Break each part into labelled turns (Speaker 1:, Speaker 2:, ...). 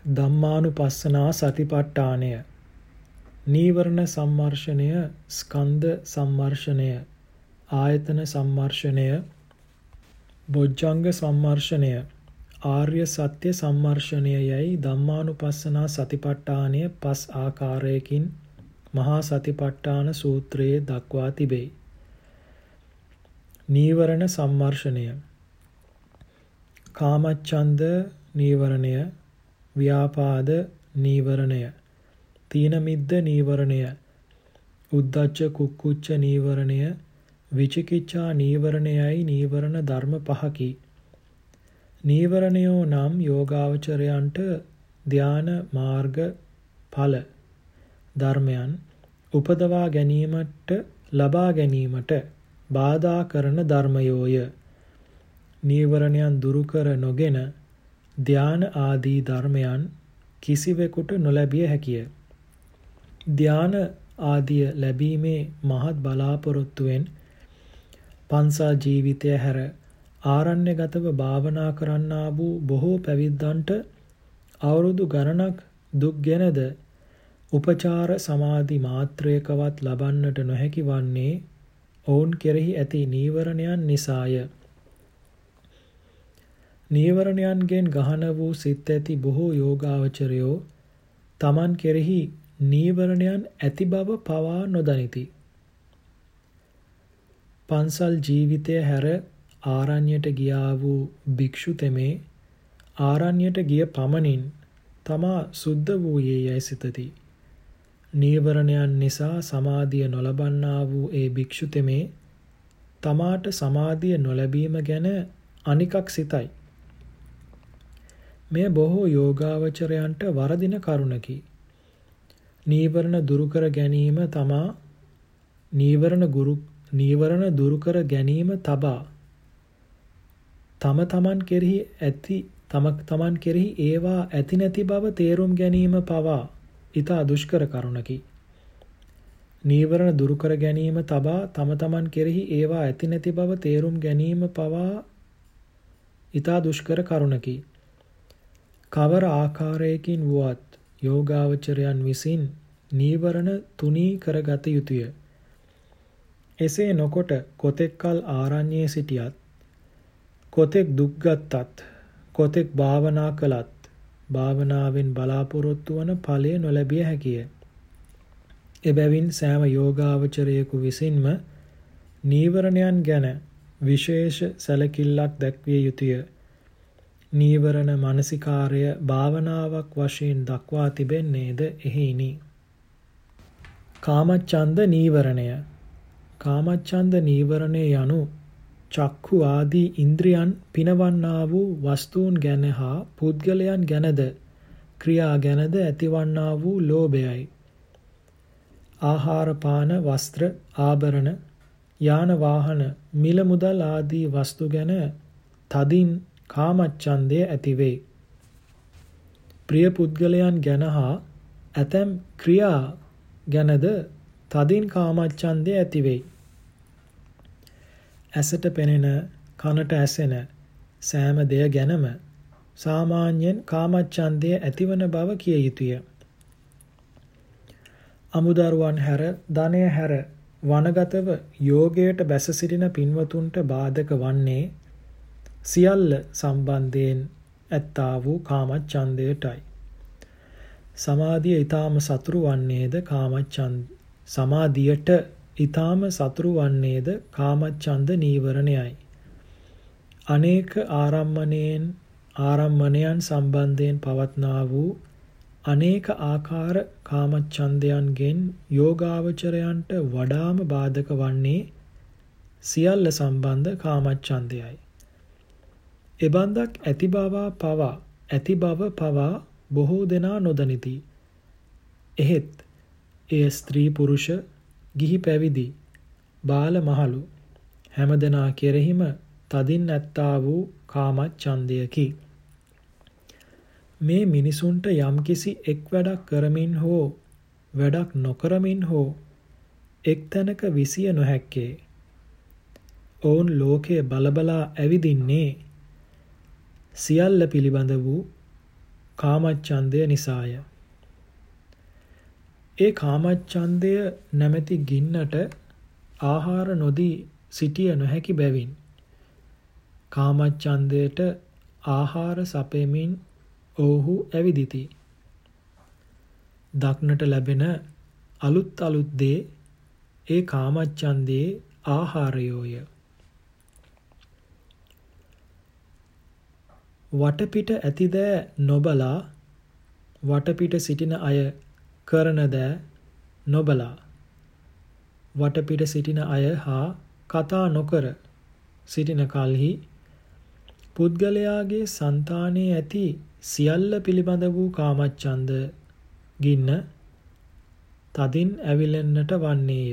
Speaker 1: ධම්මානුපස්සනා සතිපට්ඨානය. නීවරණ සම්මර්ෂණය, ස්කන්ධ සම්මර්ෂණය, ආයතන සම්මර්ෂණය, බොජ්ජංග සම්මර්ෂණය, ආර්ය සත්‍ය සම්මර්ෂණය යයි ධම්මානුපස්සනා සතිපට්ඨානය 5 ආකාරයකින් මහා සතිපට්ඨාන සූත්‍රයේ දක්වා තිබේ. නීවරණ සම්මර්ෂණය. කාමච්ඡන්ද නීවරණය, ව්‍යාපාද නීවරණය, තීන මිද්ද නීවරණය, උද්ධච්ච කුක්කුච්ච නීවරණය, විචිකිච්ඡා නීවරණයයි නීවරණ ධර්ම 5කි. නීවරණයෝ නම් යෝගාවචරයන්ට ධ්‍යාන මාර්ග ඵල ධර්මයන් උපදවා ගැනීමට ලබා ගැනීමට බාධා කරන ධර්මයෝය. නීවරණයන් දුරු කර නොගෙන ධ්‍යාන ආදී ධර්මයන් කිසිවෙකුට නොලැබිය හැකිය. ධ්‍යාන ආදිය ලැබීමේ මහත් බලාපොරොත්තුවෙන් පන්සා ජීවිතය හැර ආරණ්‍යගතව භාවනා කරන්නා වූ බොහෝ පැවිද්දන්ට අවුරුදු ගණනක් දුක්ගෙනද උපචාර සමාධි මාත්‍රයකවත් ලබන්නට නොහැකි වන්නේ ඔවුන් කෙරෙහි ඇති නීවරණයන් නිසාය. නීවරණයන්ගෙන් ගහන වූ සිත් ඇති බොහෝ යෝගාවචරයෝ තමන් කෙරෙහි නීවරණයන් ඇති බව පවා නොදනිති. පන්සල් ජීවිතය හැර ආරණ්‍යයට ගියා වූ භික්ෂු තෙමේ ආරණ්‍යයට ගිය පමණින් තමා සුද්ධ වූයේ යයි සිතති. නීවරණයන් නිසා සමාධිය නොලබන්නා වූ ඒ භික්ෂු තෙමේ තමාට සමාධිය නොලැබීම ගැන අනිකක් සිතයි. මෙය බොහෝ යෝගාවචරයන්ට වරදින කරුණකි. නීවරණ දුරු කර ගැනීම තමා නීවරණ දුරු කර ගැනීම තබා තමන් කෙරෙහි ඒවා ඇති නැති බව තේරුම් ගැනීම පවා ඉතා දුෂ්කර කරුණකි. නීවරණ දුරු කර ගැනීම තබා තමන් කෙරෙහි ඒවා ඇති නැති බව තේරුම් ගැනීම පවා ඉතා දුෂ්කර කරුණකි. කවර ආකාරයකින් වුවත් යෝගාවචරයන් විසින් නීවරණ තුනී කරගත යුතුය. එසේ නොකොට කොතෙක් කල් ආරණ්‍යයේ සිටියත්, කොතෙක් දුක් ගත්තත්, කොතෙක් භාවනා කළත් භාවනාවෙන් බලාපොරොත්තු වන ඵලය නොලැබිය හැකිය. එබැවින් සෑම යෝගාවචරයෙකු විසින්ම නීවරණයන් ගැන විශේෂ සැලකිල්ලක් දැක්විය යුතුය. නීවරණ මනසිකාරය භාවනාවක් වශයෙන් දක්වා තිබෙන්නේද එහෙයිනි. කාමච්ඡන්ද නීවරණය. කාමච්ඡන්ද නීවරණය යනු චක්ඛු ආදී ඉන්ද්‍රියන් පිනවන්නා වූ වස්තුන් ගැන හා පුද්ගලයන් ගැනද ක්‍රියා ගැනද ඇතිවන්නා වූ ලෝභයයි. ආහාර පාන වස්ත්‍ර ආභරණ යාන වාහන මිල මුදල් ආදී වස්තු ගැන තදින් කාමච්ඡන්දය ඇතිවේ. ප්‍රිය පුද්ගලයන් ගැන හා ඇතැම් ක්‍රියා ගැනද තදින් කාමච්ඡන්දය ඇතිවේ. ඇසට පෙනෙන, කනට ඇසෙන සෑම දෙය ගැනම සාමාන්‍යයෙන් කාමච්ඡන්දය ඇතිවන බව කිය යුතුය. අමුදරුවන් හැර, ධනය හැර වනගතව යෝගයට බැස සිටින පින්වතුන්ට බාධක වන්නේ සියල්ල සම්බන්ධයෙන් ඇත්තා වූ කාමච්ඡන්දයටයි. සමාධියට ඊටාම සතුරු වන්නේද කාමච්ඡන්ද නීවරණයයි. අනේක ආරම්මණයන් සම්බන්ධයෙන් පවත්නා වූ අනේක ආකාර කාමච්ඡන්දයන්ගෙන් යෝගාවචරයන්ට වඩාම බාධක වන්නේ සියල්ල සම්බන්ධ කාමච්ඡන්දයයි. එබන්දක් ඇති බව පවා බොහෝ දෙනා නොදනිති. එහෙත් එය ස්ත්‍රී පුරුෂ, ගිහි පැවිදි, බාල මහලු හැමදෙනා කෙරෙහිම තදින් ඇත්තා වූ කාමච්ඡන්දයකි. මේ මිනිසුන්ට යම්කිසි එක් වැඩක් කරමින් හෝ වැඩක් නොකරමින් හෝ එක් තැනක විසිය නොහැක්කේ. ඔවුන් ලෝකය බලබලා ඇවිදින්නේ සියල්ල පිළිබඳ වූ කාමච්ඡන්දය නිසාය. ඒ කාමච්ඡන්දය නැමැති ගින්නට ආහාර නොදී සිටිය නොහැකි බැවින් කාමච්ඡන්දයට ආහාර සපයමින් ඔවුහු ඇවිදිති. දක්නට ලැබෙන අලුත් අලුත් දේ ඒ කාමච්ඡන්දයේ ආහාරයෝය. වටපිට ඇති දෑ නොබලා වටපිට සිටින අය කරන දෑ නොබලා වටපිට සිටින අය හා කතා නොකර සිටින කල්හි පුද්ගලයාගේ సంతානයේ ඇති සියල්ල පිළිබඳ වූ කාමච්ඡන්ද ගින්න තදින් ඇවිලෙන්නට වන්නේය.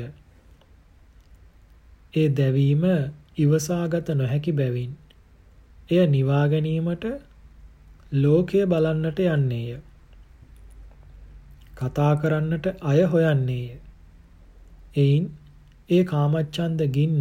Speaker 1: ඒ දැවීම ඉවසාගත නොහැකි බැවින් එය නිවා ගැනීමට ලෝකය බලන්නට යන්නේය. කතා කරන්නට අය හොයන්නේය. එයින් ඒ කාමච්ඡන්ද ගින්න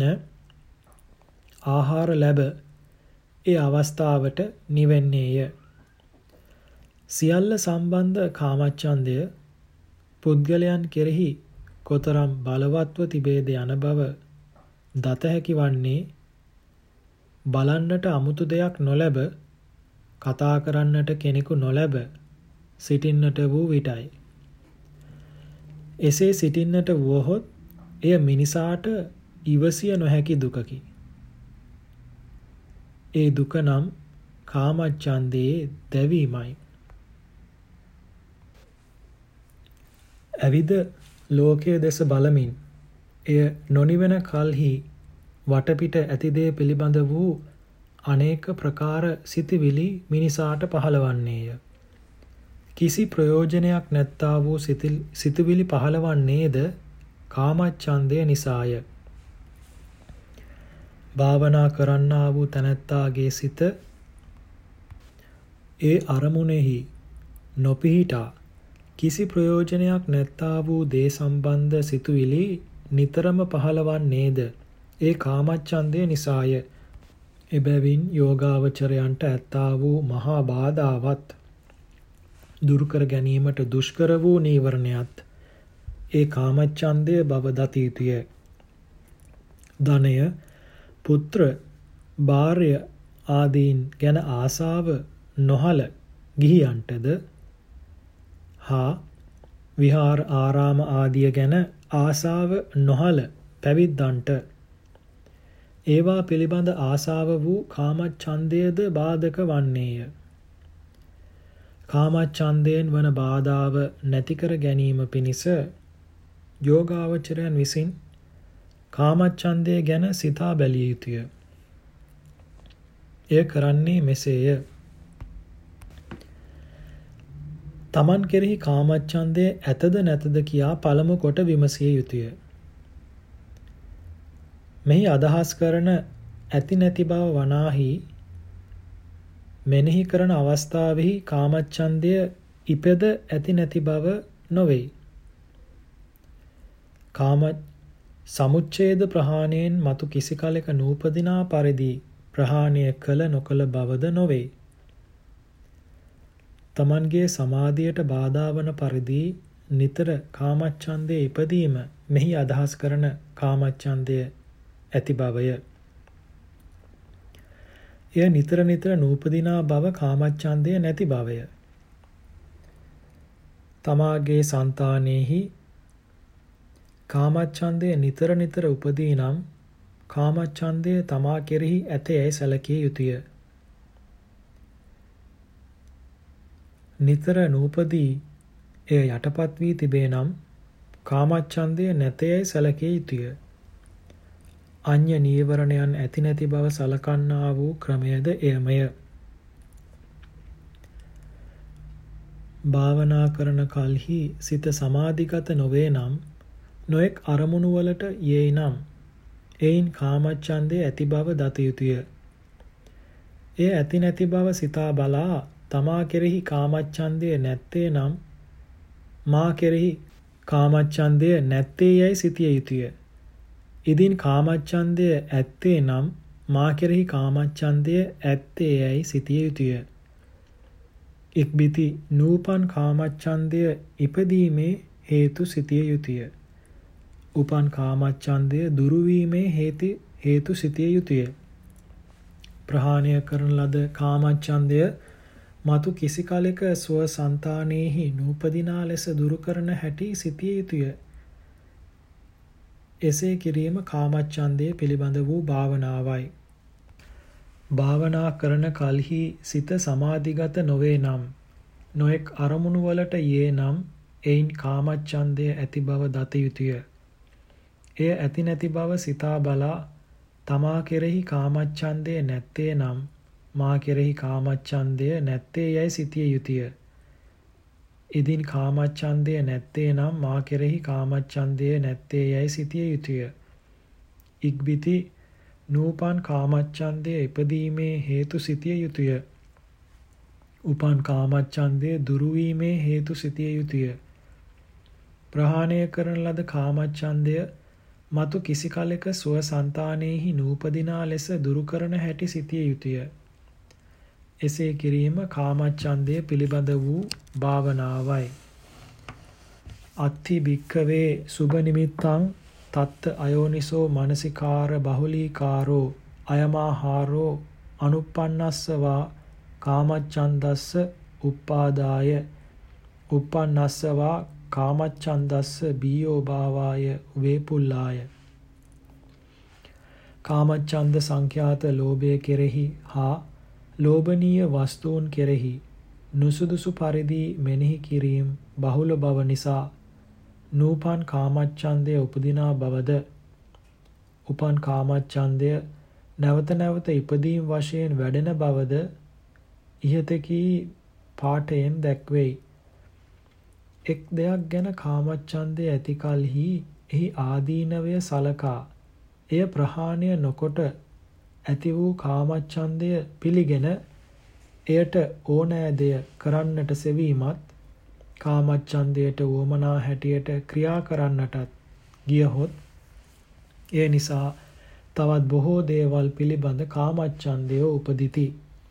Speaker 1: ආහාර ලැබ ඒ අවස්ථාවට නිවෙන්නේය. සියල්ල සම්බන්ධ කාමච්ඡන්දය පුද්ගලයන් කෙරෙහි කොතරම් බලවත්ව තිබේද යන බව දත හැකි වන්නේ බලන්නට අමුතු දෙයක් නොලැබ කතා කරන්නට කෙනෙකු නොලැබ සිටින්නට වූ විටයි. එසේ සිටින්නට වුවහොත් එය මිනිසාට ඉවසිය නොහැකි දුකකි. ඒ දුක නම් කාමච්ඡන්දයේ දැවීමයි. ඇවිද ලෝකයේ දෙස බලමින් එය නොනිවන කල්හි වටපිට ඇති දේ පිළිබඳ වූ අනේක ප්‍රකාර සිතිවිලි මිනිසාට පහළවන්නේය. කිසි ප්‍රයෝජනයක් නැත්තා වූ සිතිවිලි පහළවන්නේද කාමච්ඡන්දය නිසාය. භාවනා කරන්නා වූ තැනැත්තාගේ සිත ඒ අරමුණෙහි නොපිහිටා කිසි ප්‍රයෝජනයක් නැත්තා වූ දේ සම්බන්ධ සිතුවිලි නිතරම පහළවන්නේද ඒ කාමච්ඡන්දය නිසාය. එබැවින් යෝගාවචරයන්ට ඇත්තා වූ මහා බාධාවත් දුරු කර ගැනීමට දුෂ්කර වූ නීවරණයත් ඒ කාමච්ඡන්දය බව දත යුතුය. ධනය, පුත්‍ර, භාර්ය ආදීන් ගැන ආසාව නොහල ගිහියන්ටද හා විහාර ආරාම ආදිය ගැන ආසාව නොහල පැවිද්දන්ට ඒවා පිළිබඳ ආසාව වූ කාමච්ඡන්දයද බාධක වන්නේය. කාමච්ඡන්දයෙන් වන බාධාව නැති කර ගැනීම පිණිස යෝගාවචරයන් විසින් කාමච්ඡන්දය ගැන සිතා බැලිය යුතුය. එය කරන්නේ මෙසේය. තමන් කෙරෙහි කාමච්ඡන්දය ඇතද නැතද කියා පළමු කොට විමසිය යුතුය. මෙහි අදහස් කරන ඇති නැති බව වනාහි මෙනෙහි කරන අවස්ථාවෙහි කාමච්ඡන්දය ඉපද ඇති නැති බව නොවේ. කාම සමුච්ඡේද ප්‍රහාණයෙන් මතු කිසි කලෙක නූපදිනා පරිදි ප්‍රහාණය කළ නොකළ බවද නොවේ. තමන්ගේ සමාධියට බාධා වන පරිදි නිතර කාමච්ඡන්දයේ ඉපදීම මෙහි අදහස් කරන කාමච්ඡන්දය ඇති බවය. එය නිතර නිතර නූපදිනා බව කාමච්ඡන්දය නැති බවය. තමාගේ సంతානෙහි කාමච්ඡන්දය නිතර නිතර උපදී නම් කාමච්ඡන්දය තමා කෙරෙහි ඇතැයි සැලකිය යුතුය. නිතර නූපදී එය යටපත් වී තිබේ නම් කාමච්ඡන්දය නැතැයි සැලකිය යුතුය. අඤ්ඤ නීවරණයන් ඇති නැති බව සලකන්නා වූ ක්‍රමයද එයමය. භාවනා කරන කල්හි සිත සමාධිගත නොවේ නම් නොඑක් අරමුණු වලට යෙයි නම් එයින් කාමච්ඡන්දය ඇති බව දත යුතුය. එය ඇති නැති බව සිතා බලා තමා කෙරෙහි කාමච්ඡන්දය නැත්තේ නම් මා කෙරෙහි කාමච්ඡන්දය නැත්තේ යයි සිතිය යුතුය. ඉදින් කාමච්ඡන්දය ඇත්තේ නම් මා කෙරෙහි කාමච්ඡන්දය ඇත්තේ යයි සිතිය යුතුය. ඉක්බිති නූපන් කාමච්ඡන්දය ඉපදීමේ හේතු සිතිය යුතුය. උපන් කාමච්ඡන්දය දුරු වීමේ හේතු සිතිය යුතුය. ප්‍රහාණය කරන ලද කාමච්ඡන්දය මතු කිසි කලෙක ස්ව సంతాනෙහි නූපදිනා ලෙස දුරු කරන හැටි සිතිය යුතුය. එසේ කිරීම කාමච්ඡන්දය පිළිබඳ වූ භාවනාවයි. භාවනා කරන කල්හි සිත සමාධිගත නොවේ නම්, නොඑක් අරමුණු වලට යේ නම්, එයින් කාමච්ඡන්දය ඇති බව දත යුතුය. එය ඇති නැති බව සිතා බලා තමා කෙරෙහි කාමච්ඡන්දය නැත්තේ නම්, මා කෙරෙහි කාමච්ඡන්දය නැත්තේ යයි සිතිය යුතුය. ඉදින් කාමච්ඡන්දය නැත්තේ නම් මා කෙරෙහි කාමච්ඡන්දය නැත්තේ යයි සිතිය යුතුය. ඉක්බිති නූපන් කාමච්ඡන්දය ඉපදීමේ හේතු සිතිය යුතුය. උපන් කාමච්ඡන්දය දුරු වීමේ හේතු සිතිය යුතුය. ප්‍රහාණය කරන ලද කාමච්ඡන්දය මතු කිසි කලෙක ස්ව సంతాනෙහි නූපදිනා ලෙස දුරු කරන හැටි සිතිය යුතුය. එසේ කිරීම කාමච්ඡන්දය පිළිබඳ වූ භාවනාවයි. අත්ථි භික්ඛවේ සුභ නිමිත්තං තත්ත අයෝනිසෝ මනසිකාර බහුලීකාරෝ අයමාහාරෝ අනුප්පන්නස්සවා කාමච්ඡන්දස්ස උප්පාදාය උප්පන්නස්සවා කාමච්ඡන්දස්ස බීයෝ භාවාය වේපුල්ලාය. කාමච්ඡන්ද සංඛ්‍යාත ලෝභය කෙරෙහි හා ලෝභනීය වස්තුන් කෙරෙහි නුසුදුසු පරිදි මෙනෙහි කිරීම බහුල බව නිසා නූපන් කාමච්ඡන්දය උපදිනා බවද, උපන් කාමච්ඡන්දය නැවත නැවත ඉපදීම් වශයෙන් වැඩෙන බවද ඉහත කී පාඨයෙන් දැක්වෙයි. එක් දෙයක් ගැන කාමච්ඡන්දය ඇති කලෙහි එහි ආදීනවය සලකා එය ප්‍රහාණය නොකොට ඇති වූ කාමච්ඡන්දය පිළිගෙන එයට ඕනෑ දෙය කරන්නට සෙවීමත්, කාමච්ඡන්දයට වුවමනා හැටියට ක්‍රියා කරන්නටත් ගියහොත් ඒ නිසා තවත් බොහෝ දේවල් පිළිබඳ කාමච්ඡන්දය උපදිති.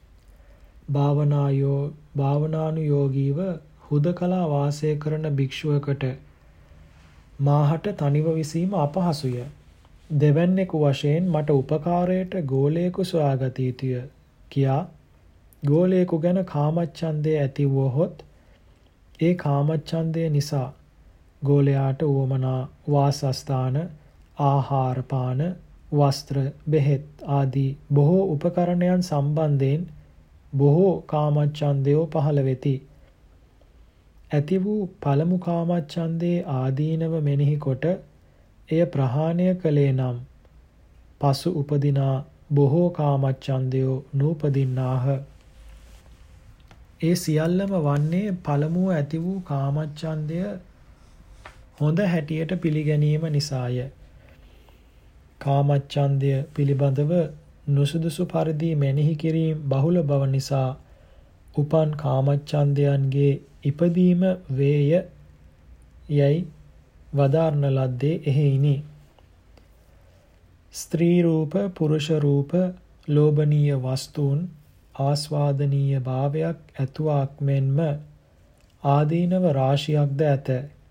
Speaker 1: භාවනානුයෝගීව හුදකලා වාසය කරන භික්ෂුවකට මාහට තනිව විසීම අපහසුය. දෙවැන්නෙකු වශයෙන් මට උපකාරයට ගෝලයෙකු සොයාගත යුතුය කියා ගෝලයෙකු ගැන කාමච්ඡන්දය ඇති වුවහොත් ඒ කාමච්ඡන්දය නිසා ගෝලයාට වුවමනා වාසස්ථාන, ආහාර පාන, වස්ත්‍ර, බෙහෙත් ආදී බොහෝ උපකරණයන් සම්බන්ධයෙන් බොහෝ කාමච්ඡන්දයෝ පහළ වෙති. ඇති වූ පළමු කාමච්ඡන්දයේ ආදීනව මෙනෙහි කොට එය ප්‍රහාණය කළේ නම් පසු උපදිනා බොහෝ කාමච්ඡන්දයෝ නූපදින්නාහ. ඒ සියල්ලම වන්නේ පළමුව ඇති වූ කාමච්ඡන්දය හොඳ හැටියට පිළිගැනීම නිසාය. කාමච්ඡන්දය පිළිබඳව නුසුදුසු පරිදි මෙනෙහි කිරීම බහුල බව නිසා උපන් කාමච්ඡන්දයන්ගේ ඉපදීම වේය යයි වදාරන ලද්දේ එහෙයිනි. ස්ත්‍රී රූප, පුරුෂ රූප, ලෝභනීය වස්තුන් ආස්වාදනීය භාවයක් ඇතුවාක් මෙන්ම ආදීනව රාශියක්ද ඇත.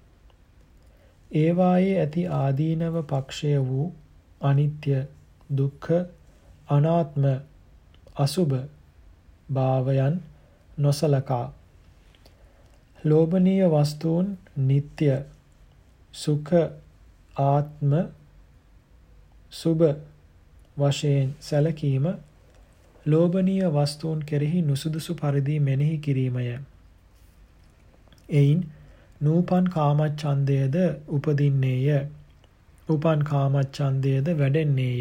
Speaker 1: ඒවායේ ඇති ආදීනව පක්ෂය වූ අනිත්‍ය, දුක්ඛ, අනාත්ම, අසුභ භාවයන් නොසලකා ලෝභනීය වස්තුන් නিত্য, සුඛ, ආත්ම, සුභ වශයෙන් සැලකීම ලෝභනීය වස්තුන් කෙරෙහි නුසුදුසු පරිදි මෙනෙහි කිරීමය. එයින් නූපන් කාමච්ඡන්දයද උපදින්නේය. උපන් කාමච්ඡන්දයද වැඩෙන්නේය.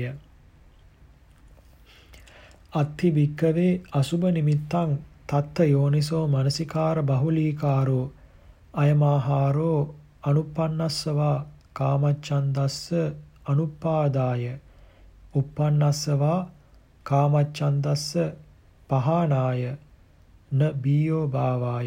Speaker 1: අත්ථි භික්ඛවේ අසුභ නිමිත්තං තත්ත යෝනිසෝ මනසිකාර බහුලීකාරෝ අයමාහාරෝ අනුප්පන්නස්සවා කාමච්ඡන්දස්ස අනුපාදාය uppannassawa කාමච්ඡන්දස්ස පහානාය න බීයෝ භාවාය.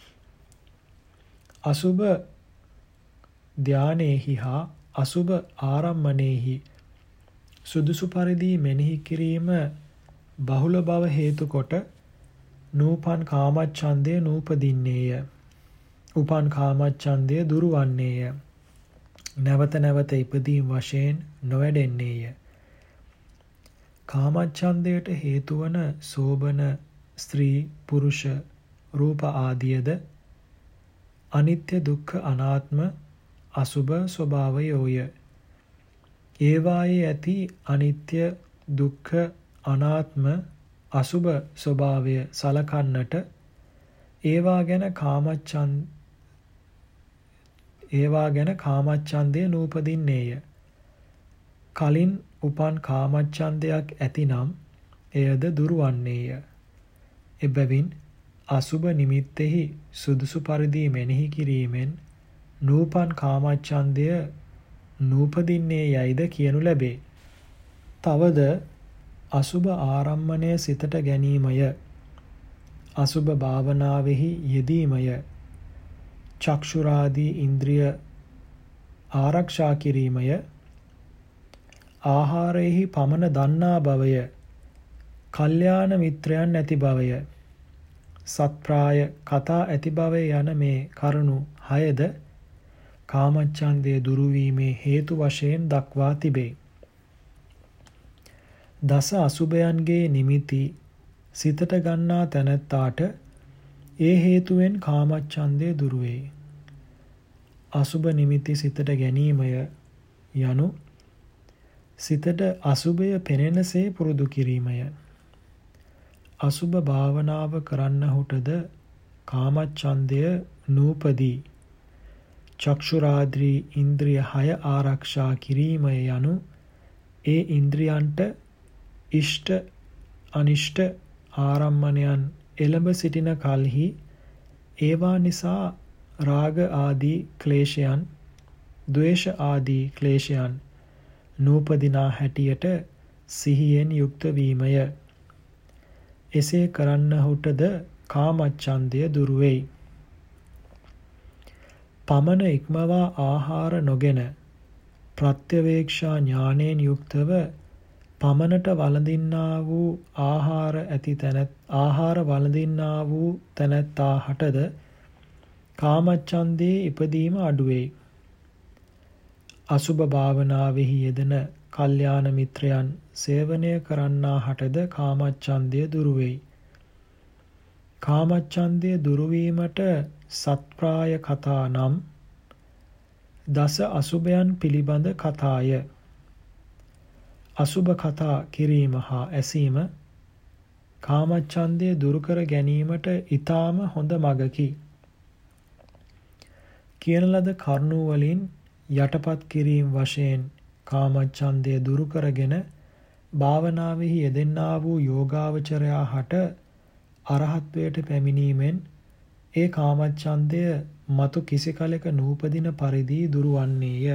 Speaker 1: අසුභ ධානයේහි හා අසුභ ආරම්මණයෙහි සුදුසු පරිදි මෙනෙහි කිරීම බහුල බව හේතු කොට නූපන් කාමච්ඡන්දය නූපදින්නේය. උපන් කාමච්ඡන්දය දුරවන්නේය. නැවත නැවත ඉපදීම් වශයෙන් නොවැඩෙන්නේය. කාමච්ඡන්දයට හේතු වන සෝබන ස්ත්‍රී පුරුෂ රූප ආදියද අනිත්‍ය දුක්ඛ අනාත්ම අසුභ ස්වභාවයෝය. ඒවායේ ඇති අනිත්‍ය දුක්ඛ අනාත්ම අසුභ ස්වභාවය සලකන්නට ඒවා ගැන කාමච්ඡන්දය නූපදින්නේය. කලින් උපන් කාමච්ඡන්දයක් ඇතිනම් එයද දුරවන්නේය. එබැවින් අසුභ නිමිත්තෙහි සුදුසු පරිදි මෙනෙහි කිරීමෙන් නූපන් කාමච්ඡන්දය නූපදින්නේ යයිද කියනු ලැබේ. තවද අසුභ ආරම්මණය සිතට ගැනීමය. අසුභ භාවනාවෙහි යෙදීමය. චක්ෂුරාදී ඉන්ද්‍රිය ආරක්ෂා කිරීමය. ආහාරයෙහි පමණ දන්නා බවය. කල්යාණ මිත්‍රයන් ඇති බවය. සත්ප්‍රාය කතා ඇති බවය යන මේ කරුණු 6ද කාමච්ඡන්දය දුරුවීමේ හේතු වශයෙන් දක්වා තිබේ. දස අසුභයන්ගේ නිමිති සිතට ගන්නා තැනැත්තාට ඒ හේතුවෙන් කාමච්ඡන්දය දුරුවේ. අසුභ නිමිති සිතට ගැනීමය යනු සිතට අසුභය පෙනෙනසේ පුරුදු කිරීමය. අසුභ භාවනාව කරන්නහුටද කාමච්ඡන්දය නූපදී. චක්ෂුරාදී ඉන්ද්‍රිය 6 ආරක්ෂා කිරීමය යනු ඒ ඉන්ද්‍රියන්ට ඉෂ්ට අනිෂ්ට ආරම්මණයන් එළඹ සිටින කල්හි ඒවා නිසා රාග ආදී ක්ලේශයන්, ද්වේෂ ආදී ක්ලේශයන් නූපදිනා හැටියට සිහියෙන් යුක්ත වීමය. එසේ කරන්නහුටද කාමච්ඡන්දය දුරු වෙයි. පමණ ඉක්මවා ආහාර නොගෙන ප්‍රත්‍යවේක්ෂා ඥානයෙන් යුක්තව පමණට වළඳින්නා වූ ආහාර වළඳින්නා වූ තැනැත්තා හටද කාමච්ඡන්දයේ ඉපදීම අඩුවේ. අසුභ භාවනාවෙහි යෙදෙන කල්යාණ මිත්‍රයන් සේවනය කරන්නා හටද කාමච්ඡන්දය දුරු වෙයි. කාමච්ඡන්දය දුරුවීමට සත්ප්‍රාය කතා නම් දස අසුභයන් පිළිබඳ කතාය. අසුභ කතා කිරීම හා ඇසීම කාමච්ඡන්දය දුරු කර ගැනීමට ඊටාම හොඳ මගකි. කියන ලද කරුණු වලින් යටපත් කිරීම වශයෙන් කාමච්ඡන්දය දුරු කරගෙන භාවනාවෙහි යෙදෙන්නා වූ යෝගාවචරයා හට අරහත්වයට පැමිණීමෙන් ඒ කාමච්ඡන්දය මතු කිසි කලෙක නූපදින පරිදි දුරවන්නේය.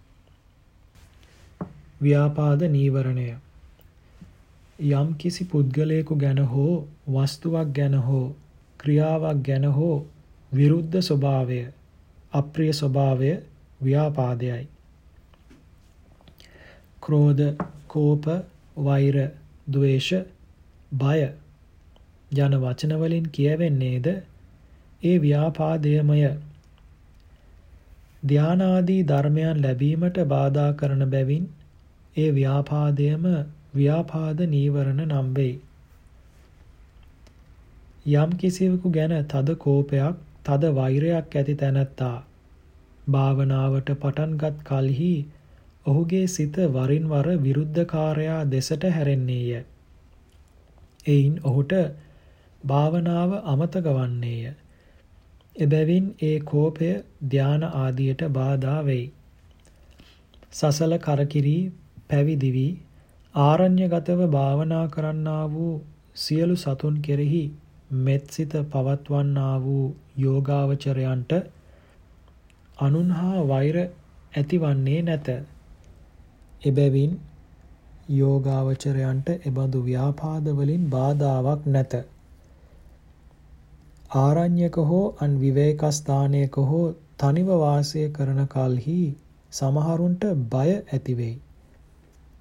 Speaker 1: ව්‍යාපාද නීවරණය. යම් කිසි පුද්ගලයෙකු ගැන හෝ වස්තුවක් ගැන හෝ ක්‍රියාවක් ගැන හෝ විරුද්ධ ස්වභාවය, අප්‍රිය ස්වභාවය ව්‍යාපාදයයි. ක්‍රෝධ, කෝප, වෛර, ද්වේෂ, බය යන වචන වලින් කියවෙන්නේද ඒ ව්‍යාපාදයමය. ධානාදී ධර්මයන් ලැබීමට බාධා කරන බැවින් ඒ ව්‍යාපාදයම ව්‍යාපාද නීවරණ නම් වෙයි. යම් කිසිවෙකු ගැන තද කෝපයක්, තද වෛරයක් ඇති තැනැත්තා භාවනාවට පටන්ගත් කලෙහි ඔහුගේ සිත වරින් වර විරුද්ධකාරයා දෙසට හැරෙන්නේය. එයින් ඔහුට භාවනාව අමතක වන්නේය. එබැවින් ඒ කෝපය ධාන ආදියට බාධා වෙයි. සසල කරකිරී පැවිදි වී ආරණ්‍යගතව භාවනා කරන්නා වූ සියලු සතුන් කෙරෙහි මෙත්සිත පවත්වන්නා වූ යෝගාවචරයන්ට අනුන් හා වෛර ඇතිවන්නේ නැත. එබැවින් යෝගාවචරයන්ට එබඳු ව්‍යාපාද වලින් බාධාවක් නැත. ආරණ්‍යක හෝ අන් විවේක ස්ථානයක හෝ තනිව වාසය කරන කල්හි සමහරුන්ට බය ඇති වෙයි.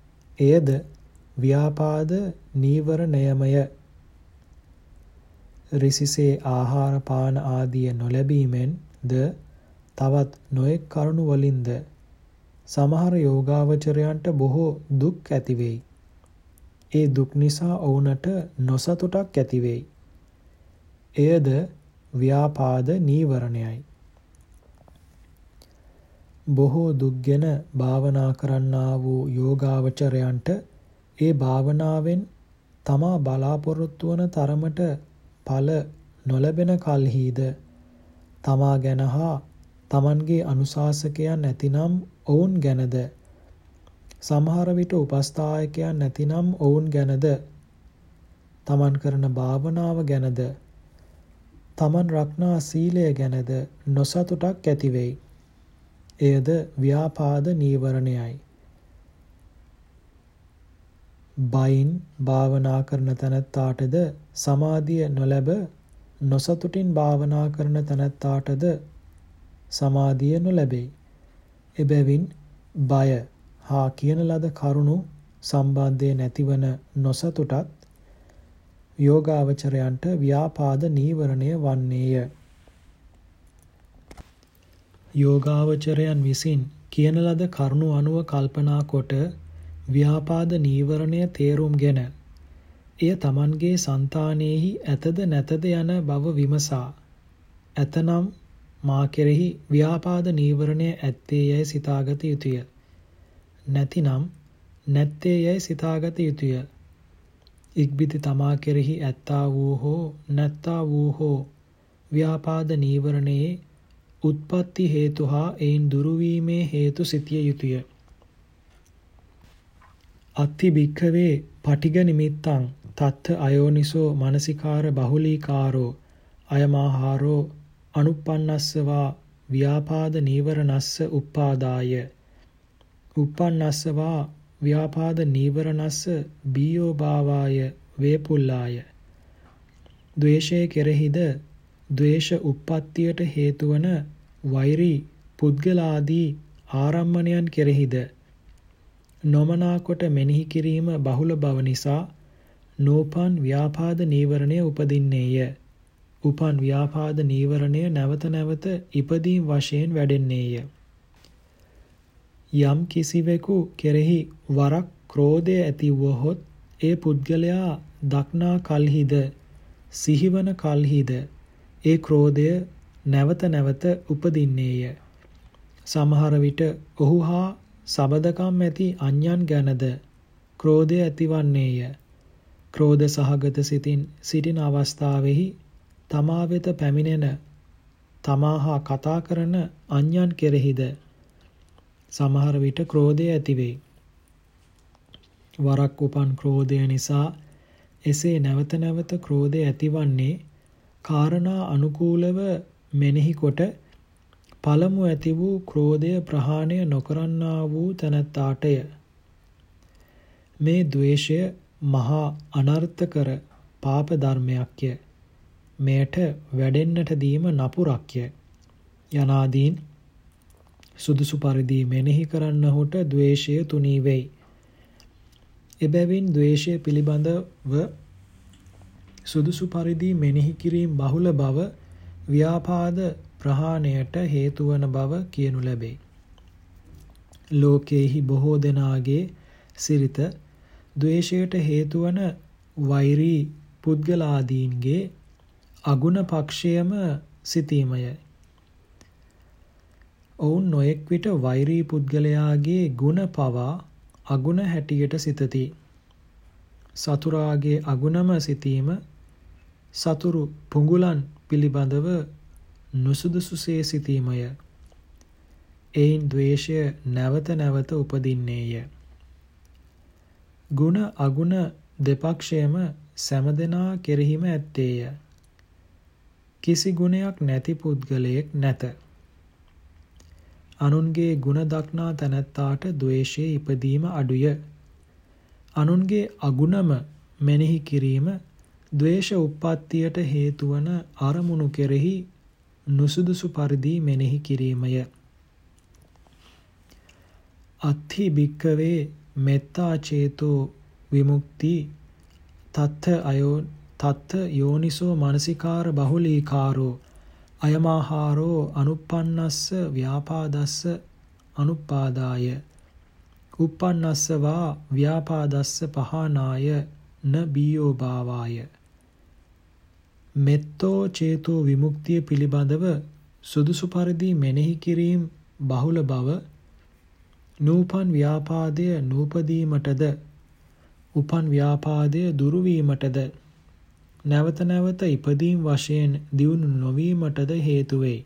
Speaker 1: එයද ව්‍යාපාද නීවරණයමය. රිසිසේ ආහාර පාන ආදිය නොලැබීමෙන් ද තවත් නොයෙක් කරුණු වලින්ද සමහර යෝගාවචරයන්ට බොහෝ දුක් ඇති වෙයි. ඒ දුක් නිසා ඔවුන්ට නොසතුටක් ඇති වෙයි. එයද ව්‍යාපාද නීවරණයයි. බොහෝ දුක්ගෙන භාවනා කරන්නා වූ යෝගාවචරයන්ට ඒ භාවනාවෙන් තමා බලාපොරොත්තු වන තරමට ඵල නොලැබෙන කල්හිද තමා ගැන හා තමන්ගේ අනුශාසකයන් නැතිනම් ඔවුන් ගැනද සමහර විට උපස්ථායකයන් නැතිනම් ඔවුන් ගැනද තමන් කරන භාවනාව ගැනද තමන් රක්නා සීලය ගැනද නොසතුටක් ඇති වෙයි. එයද ව්‍යාපාද නීවරණයයි. බයින් භාවනා කරන තැනැත්තාටද සමාධිය නොලැබ නොසතුටින් භාවනා කරන තැනැත්තාටද සමාධිය නොලැබෙයි. එබැවින් බය හා කියන ලද කරුණු සම්බන්ධයෙන් ඇතිවන නොසතුටත් යෝගාවචරයන්ට ව්‍යාපාද නීවරණය වන්නේය. යෝගාවචරයන් විසින් කියන ලද කරුණු අනුව කල්පනා කොට ව්‍යාපාද නීවරණය තේරුම්ගෙන එය තමන්ගේ సంతානෙහි ඇතද නැතද යන බව විමසා ඇතනම් මා කෙරෙහි ව්‍යාපාද නීවරණය ඇත්තේ යැයි සිතාගත යුතුය. නැතිනම් නැත්තේ යැයි සිතාගත යුතුය. ඉක්බිති තමා කෙරෙහි ඇත්තා වූ හෝ නැත්තා වූ හෝ ව්‍යාපාද නීවරණයේ උත්පත්ති හේතු හා එයින් දුරුවීමේ හේතු සිතිය යුතුය. අත්ථි භික්ඛවේ පටිඝ නිමිත්තං තත්ථ අයෝනිසෝ මනසිකාර බහුලීකාරෝ අයමාහාරෝ අනුප්පන්නස්සවා ව්‍යාපාද නීවරණස්ස උප්පාදාය උප්පන්නස්සවා ව්‍යාපාද නීවරණස්ස බීයෝ භාවාය වේපුල්ලාය. ද්වේෂය කෙරෙහිද ද්වේෂ උප්පත්තියට හේතුවන වෛරී පුද්ගලාදී ආරම්මණයන් කෙරෙහිද නොමනා කොට මෙනෙහි කිරීම බහුල බව නිසා නෝපන් ව්‍යාපාද නීවරණය උපදින්නේය. උපන් ව්‍යාපාද නීවරණය නැවත නැවත ඉපදීම් වශයෙන් වැඩෙන්නේය. යම් කිසිවෙකු කෙරෙහි වරක් ක්‍රෝධය ඇති වුවහොත් ඒ පුද්ගලයා දක්නා කල්හිද සිහිවන කල්හිද ඒ ක්‍රෝධය නැවත නැවත උපදින්නේය. සමහර විට ඔහු හා සබදකම් ඇති අන්‍යයන් ගැනද ක්‍රෝධය ඇතිවන්නේය. ක්‍රෝධ සහගත සිතින් සිටින අවස්ථාවෙහි තමා වෙත පැමිණෙන තමා හා කතා කරන අන්‍යයන් කෙරෙහිද සමහර විට ක්‍රෝධය ඇතිවෙයි. වරක් උපන් ක්‍රෝධය නිසා එසේ නැවත නැවත ක්‍රෝධය ඇතිවන්නේ කාරණා අනුකූලව මෙනෙහි කොට පළමු ඇති වූ ක්‍රෝධය ප්‍රහාණය නොකරන්නා වූ තැනැත්තාටය. මේ ද්වේෂය මහා අනර්ථකර පාප ධර්මයක්ය. මෙයට වැඩෙන්නට දීම නපුරක්ය. යනාදීන් සුදුසු පරිදි මෙනෙහි කරන්නහුට ද්වේෂය තුනී වෙයි. එබැවින් ද්වේෂය පිළිබඳව සුදුසු පරිදි මෙනෙහි කිරීම බහුල බව ව්‍යාපාද ප්‍රහාණයට හේතුවන බව කියනු ලැබේ. ලෝකයේහි බොහෝ දෙනාගේ සිරිත ද්වේෂයට හේතුවන වෛරී පුද්ගලාදීන්ගේ අගුණ පක්ෂයම සිතීමය. ඔවුන් නොයෙක් විට වෛරී පුද්ගලයාගේ ගුණ පවා අගුණ හැටියට සිතති. සතුරාගේ අගුණම සිතීම සතුරු පුඟුලන් පිළිබඳව නුසුදුසුසේ සිතීමය. එයින් ද්වේෂය නැවත නැවත උපදින්නේය. ගුණ අගුණ දෙපක්ෂයම සෑමදෙනා කෙරෙහිම ඇත්තේය. කිසි ගුණයක් නැති පුද්ගලයෙක් නැත. අනුන්ගේ ගුණ දක්නා තැනැත්තාට ද්වේෂයේ ඉපදීම අඩුය. අනුන්ගේ අගුණම මෙනෙහි කිරීම ද්වේෂ උප්පත්තියට හේතුවන අරමුණු කෙරෙහි නුසුදුසු පරිදි මෙනෙහි කිරීමය. අත්ථි භික්ඛවේ මෙත්තා චේතෝ විමුක්ති තත්ථ තත්ත යෝනිසෝ මනසිකාර බහුලීකාරෝ අයමාහාරෝ අනුප්පන්නස්ස ව්‍යාපාදස්ස අනුපාදාය උප්පන්නස්ස වා ව්‍යාපාදස්ස පහනාය න බියෝ භාවාය. මෙත්තෝ චේතෝ විමුක්තිය පිළිබඳව සුදුසු පරිදි මෙනෙහි කිරීම බහුල බව නූපන් ව්‍යාපාදය නූපදීමටද උපන් ව්‍යාපාදය දුරු වීමටද නැවත නැවත ඉපදීම් වශයෙන් දියුණු නොවීමටද හේතු වෙයි.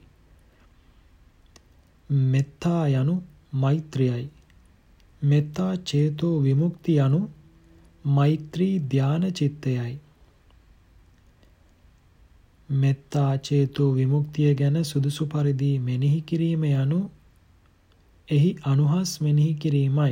Speaker 1: මෙත්තා යනු මෛත්‍රියයි. මෙත්තා චේතෝ විමුක්ති යනු මෛත්‍රී ධාන චිත්තයයි. මෙත්තා චේතෝ විමුක්තිය ගැන සුදුසු පරිදි මෙනෙහි කිරීම යනු එහි අනුහස් මෙනෙහි කිරීමයි.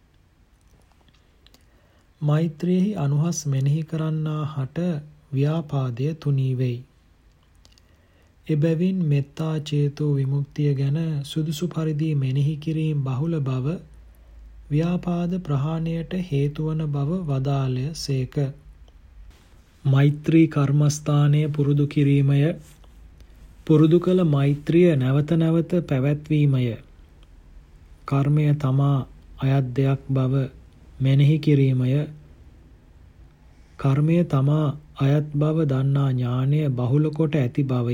Speaker 1: මෛත්‍රියෙහි අනුහස් මෙනෙහි කරන්නා හට ව්‍යාපාදය තුනී වෙයි. එබැවින් මෙත්තා චේතෝ විමුක්තිය ගැන සුදුසු පරිදි මෙනෙහි කිරීම බහුල බව ව්‍යාපාද ප්‍රහාණයට හේතුවන බව වදාළය සේක. මෛත්‍රී කර්මස්ථානය පුරුදු කිරීමය. පුරුදු කළ මෛත්‍රිය නැවත නැවත පැවැත්වීමය. කර්මය තමා අයත් දෙයක් බව මෙනෙහි කිරීමය. කර්මය තමා අයත් බව දන්නා ඥානය බහුල කොට ඇති බවය.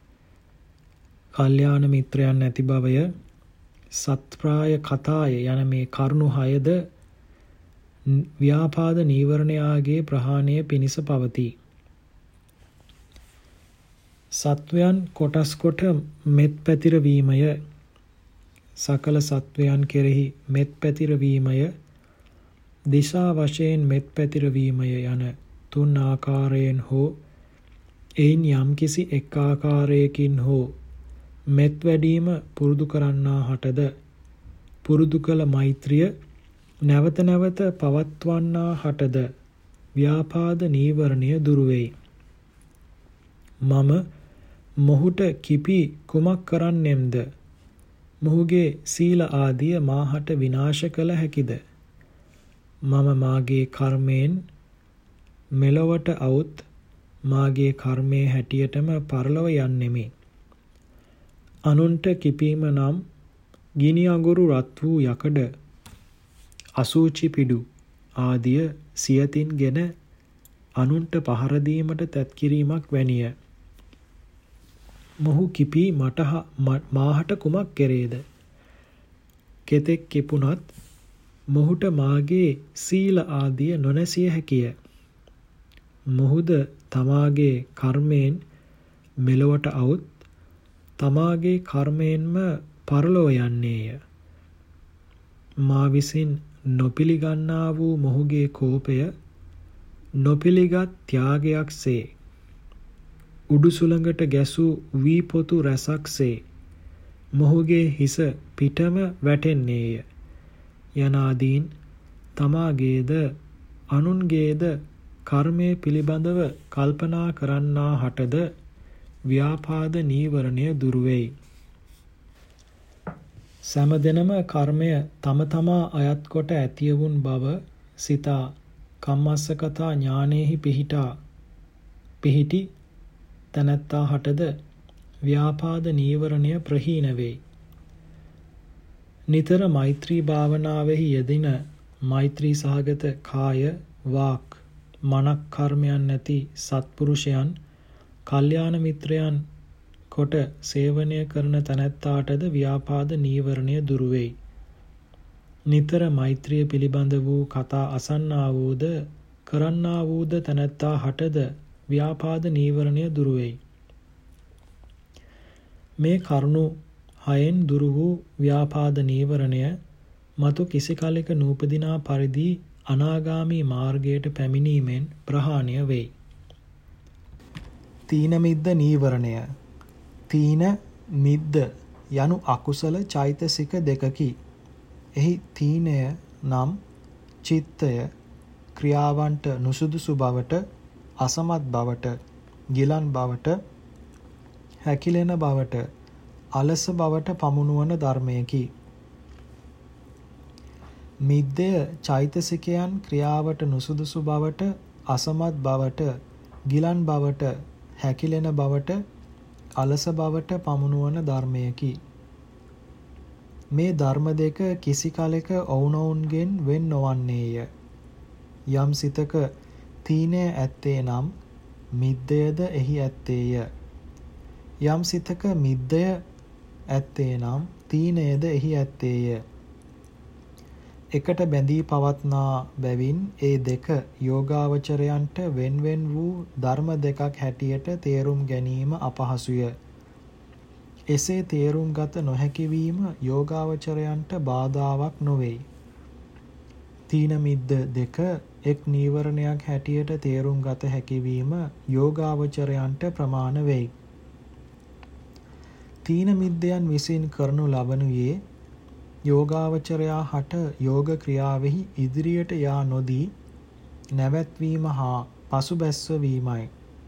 Speaker 1: කල්යාණ මිත්‍රයන් ඇති බවය. සත්ප්‍රාය කතාය යන මේ කරුණු හයද ව්‍යාපාද නීවරණයාගේ ප්‍රහාණය පිණිස පවතී. සත්වයන් කොටස් කොට මෙත් පැතිරවීමය. සකල සත්වයන් කෙරෙහි මෙත් පැතිරවීමය. දිශා වශයෙන් මෙත් පැතිරවීමය යන තුන් ආකාරයෙන් හෝ එයින් යම්කිසි එක් ආකාරයකින් හෝ මෙත් වැඩීම පුරුදු කරන්නා හටද පුරුදු කළ මෛත්‍රිය නැවත නැවත පවත්වන්නා හටද ව්‍යාපාද නීවරණය දුරු වෙයි. මම මොහුට කිපි කුමක් කරන්නෙම්ද? මොහුගේ සීල ආදිය මාහට විනාශ කළ හැකිද? මම මාගේ කර්මයෙන් මෙලොවට අවුත් මාගේ කර්මයේ හැටියටම පරලොව යන්නෙමි. අනුන්ට කිපීම නම් ගිනි අඟුරු රත් වූ යකඩ අසූචි පිඩු ආදිය සියතින්ගෙන අනුන්ට පහර දීමට තැත් කිරීමක් වැනිය. මොහු කිපී මාහට කුමක් කෙරේද? කෙතෙක් කිපුණත් මොහුට මාගේ සීල ආදිය නොනැසිය හැකිය. මොහුද තමාගේ කර්මයෙන් මෙලොවට අවුත් තමාගේ කර්මයෙන්ම පරලොව යන්නේය. මා විසින් නොපිළිගන්නා වූ මොහුගේ කෝපය නොපිළිගත් ත්‍යාගයක්සේ උඩු සුළඟට ගැසූ වී පොතු රැසක්සේ මොහුගේ හිස පිටම වැටෙන්නේය. යනාදීන් තමාගේද අනුන්ගේද කර්මය පිළිබඳව කල්පනා කරන්නා හටද ව්‍යාපාද නීවරණය දුරු වෙයි. සෑමදෙනම කර්මය තම තමා අයත් කොට ඇතියවුන් බව සිතා කම්මස්සකතා ඥානෙහි පිහිටි තැනැත්තා හටද ව්‍යාපාද නීවරණය ප්‍රහීන වෙයි. නිතර මෛත්‍රී භාවනාවෙහි යෙදින මෛත්‍රී සහගත කාය වාක් මනක් කර්මයන් නැති සත්පුරුෂයන් කල්යාණ මිත්‍රයන් කොට සේවනය කරන තැනැත්තාටද ව්‍යාපාද නීවරණය දුරු වෙයි. නිතර මෛත්‍රිය පිළිබඳ වූ කතා අසන්නා වූද කරන්නා වූද තැනැත්තා හටද ව්‍යාපාද නීවරණය දුරු වෙයි. මේ කරුණු හයෙන් දුරු වූ ව්‍යාපාද නීවරණය මතු කිසි කලෙක නූපදිනා පරිදි අනාගාමී මාර්ගයට පැමිණීමෙන් ප්‍රහාණය වෙයි. තීන මිද්ද නීවරණය. තීන මිද්ද යනු අකුසල චෛතසික දෙකකි. එහි තීනය නම් චිත්තය ක්‍රියාවන්ට නුසුදුසු බවට, අසමත් බවට, ගිලන් බවට, හැකිලෙන බවට, අලස බවට පමුණුවන ධර්මයකි. මිද්දය චෛතසිකයන් ක්‍රියාවට නුසුදුසු බවට, අසමත් බවට, ගිලන් බවට, හැකිලෙන බවට, අලස බවට පමුණුවන ධර්මයකි. මේ ධර්ම දෙක කිසි කලෙක ඔවුනොවුන්ගෙන් වෙන් නොවන්නේය. යම් සිතක තීනය ඇත්තේ නම් මිද්දයද එහි ඇත්තේය. යම් සිතක මිද්දය ඇත්තේ නම් තීනයද එහි ඇත්තේය. එකට බැඳී පවත්නා බැවින් ඒ දෙක යෝගාවචරයන්ට වෙන්වෙන් වූ ධර්ම දෙකක් හැටියට තේරුම් ගැනීම අපහසුය. එසේ තේරුම් ගත නොහැකි වීම යෝගාවචරයන්ට බාධාවක් නොවේ. තීන මිද්ද දෙක එක් නීවරණයක් හැටියට තේරුම් ගත හැකි වීම යෝගාවචරයන්ට ප්‍රමාණ වෙයි. තීන මිද්දයන් විසින් කරනු ලබනුයේ යෝගාවචරයා හට යෝග ක්‍රියාවෙහි ඉදිරියට යා නොදී නැවැත්වීම හා පසුබැස්වීමයි.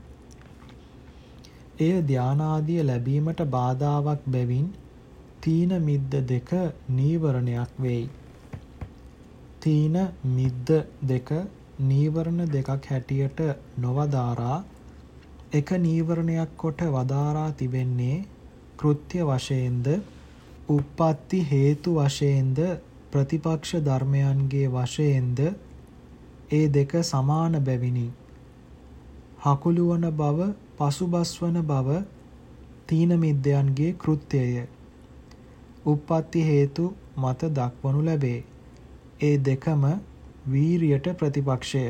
Speaker 1: එය ධානාදිය ලැබීමට බාධාවක් බැවින් තීන මිද්ද දෙක නීවරණයක් වෙයි. තීන මිද්ද දෙක නීවරණ දෙකක් හැටියට නොවදාරා එක නීවරණයක් කොට වදාරා තිබෙන්නේ කෘත්‍ය වශයෙන්ද උප්පත්ති හේතු වශයෙන්ද ප්‍රතිපක්ෂ ධර්මයන්ගේ වශයෙන්ද ඒ දෙක සමාන බැවිනි. හකුළුවන බව, පසුබස්වන බව තීන මිද්දයන්ගේ කෘත්‍යය. උප්පත්ති හේතු මත දක්වනු ලැබේ. ඒ දෙකම වීරියට ප්‍රතිපක්ෂය.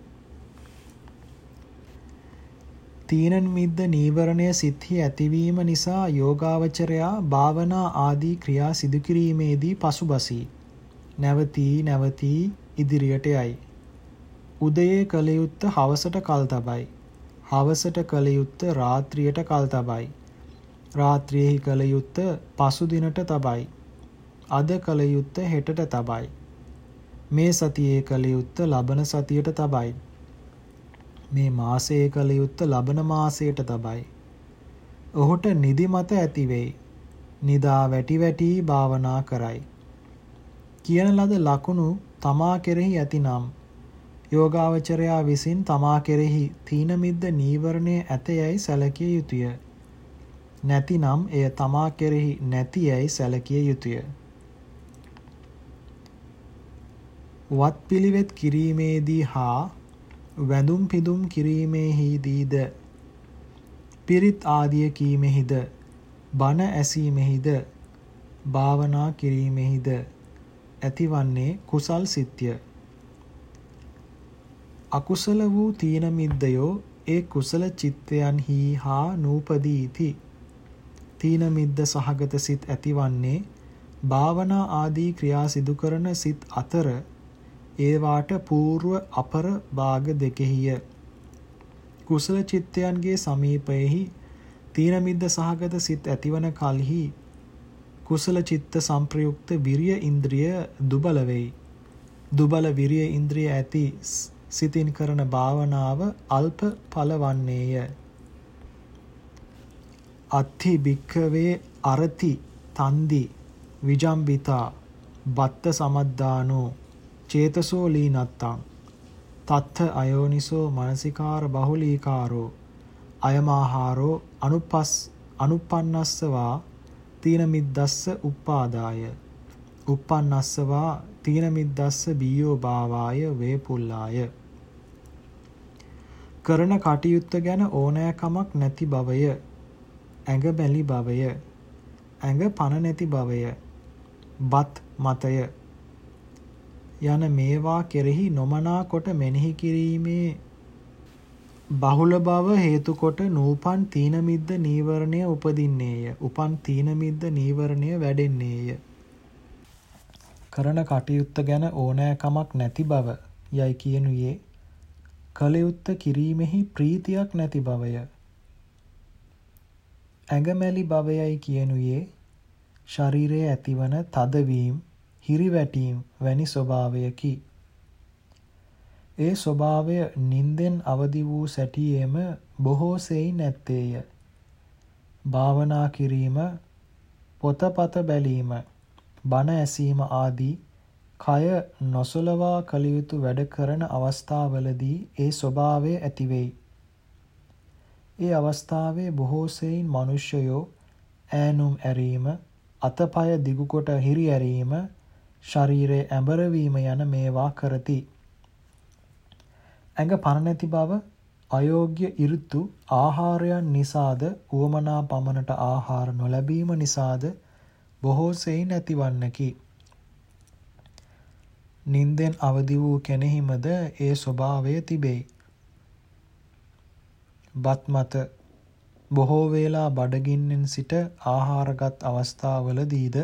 Speaker 1: තීන මිද්ද නීවරණය සිත්හි ඇතිවීම නිසා යෝගාවචරයා භාවනා ආදී ක්‍රියා සිදු කිරීමේදී පසුබසී. නැවතී ඉදිරියට යයි. උදයේ කළ යුත්ත හවසට කල් තබයි. හවසට කළ යුත්ත රාත්‍රියට කල් තබයි. රාත්‍රියෙහි කළ යුත්ත පසු දිනට තබයි. අද කළ යුත්ත හෙටට තබයි. මේ සතියේ කළ යුත්ත ලබන සතියට තබයි. මේ මාසයේ කළ යුත්ත ලබන මාසයට තබයි. ඔහුට නිදිමත ඇති වෙයි. නිදා වැටි භාවනා කරයි. කියන ලද ලකුණු තමා කෙරෙහි ඇතිනම් යෝගාවචරයා විසින් තමා කෙරෙහි තීන මිද්ද නීවරණය ඇතයයි සැලකිය යුතුය. නැතිනම් එය තමා කෙරෙහි නැතියයි සැලකිය යුතුය. වත් පිළිවෙත් කිරීමේදී හා වැඳුම් පිදුම් කිරීමේහිදීද, පිරිත් ආදිය කීමෙහිද, බණ ඇසීමෙහිද, භාවනා කිරීමෙහිද ඇතිවන්නේ කුසල් සිත්ය. අකුසල වූ තීන මිද්දයෝ ඒ කුසල චිත්තයන්හි හා නූපදීති. තීන මිද්ද සහගත සිත් ඇතිවන්නේ භාවනා ආදී ක්‍රියා සිදු කරන සිත් අතර ඒවාට పూర్ව අපර භාග දෙකෙහිය. කුසල චිත්තයන්ගේ සමීපයෙහි තීන මිද්ද සහගත සිත් ඇතිවන කලෙහි කුසල චිත්ත සංප්‍රයුක්ත විරිය ඉන්ද්‍රිය දුබල වෙයි. දුබල විරිය ඉන්ද්‍රිය ඇති සිතින් කරන භාවනාව අල්ප ඵල වන්නේය. අත්ථි භික්ඛවේ අරති තන්දි විජම්බිතා බත්ත සමද්දානෝ චේතසෝ ලීනත්තං තත්ථ අයෝනිසෝ මනසිකාර බහුලීකාරෝ අයමාහාරෝ අනුප්පන්නස්සවා තීන මිද්දස්ස උප්පාදාය උප්පන්නස්සවා තීන මිද්දස්ස බීයෝ භාවාය වේපුල්ලාය. කරන කටයුත්ත ගැන ඕනෑකමක් නැති බවය, ඇඟ බැලි බවය, ඇඟ පණ නැති බවය, බත් මතය යන මේවා කෙරෙහි නොමනා කොට මෙනෙහි කිරීමේ බහුල බව හේතු කොට නූපන් තීන මිද්ද නීවරණය උපදින්නේය. උපන් තීන මිද්ද නීවරණය වැඩෙන්නේය. කරන කටයුත්ත ගැන ඕනෑකමක් නැති බව යයි කියනුයේ කළ යුත්ත කිරීමෙහි ප්‍රීතියක් නැති බවය. ඇඟමැලි බවයයි කියනුයේ ශරීරයේ ඇතිවන තදවීම, හිරිවැටීම් වැනි ස්වභාවයකි. ඒ ස්වභාවය නින්දෙන් අවදි වූ සැටියේම බොහෝ සෙයින් ඇත්තේය. භාවනා කිරීම, පොතපත බැලීම, බණ ඇසීම ආදී කය නොසලවා කළ යුතු වැඩ කරන අවස්ථාවලදී ඒ ස්වභාවය ඇතිවෙයි. ඒ අවස්ථාවේ බොහෝ සෙයින් මනුෂ්‍යයෝ ඈනුම් ඇරීම, අතපය දිගුකොට හිරි ඇරීම, ශරීරයේ ඇඹරවීම යන මේවා කරති. ඇඟ පණ නැති බව, අයෝග්‍ය ඍතු ආහාරයන් නිසාද උවමනා පමණට ආහාර නොලැබීම නිසාද බොහෝ සෙයින් ඇතිවන්නකි. නින්දෙන් අවදි වූ කෙනෙහිමද ඒ ස්වභාවය තිබේ. බත් මත බොහෝ වේලා බඩගින්නෙන් සිට ආහාරගත් අවස්ථාවලදීද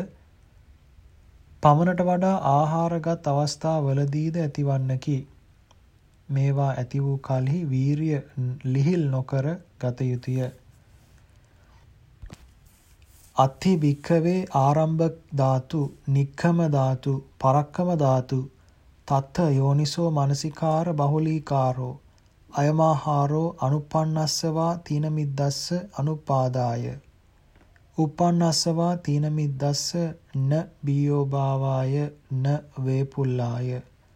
Speaker 1: පමණට වඩා ආහාරගත් අවස්ථාවලදීද ඇතිවන්නකි. මේවා ඇති වූ කලෙහි වීරිය ලිහිල් නොකර ගත යුතුය. අත්ථි භික්ඛවේ ආරම්භ ධාතු, නික්ඛම ධාතු, පරක්ඛම ධාතු, තත්ථ යෝනිසෝ මනසිකාර බහුලීකාරෝ, අයමාහාරෝ අනුප්පන්නස්සවා තීන මිද්දස්ස අනුපාදාය, උප්පන්නස්සවා තීන මිද්දස්ස න බියෝභාවාය න වේපුල්ලාය.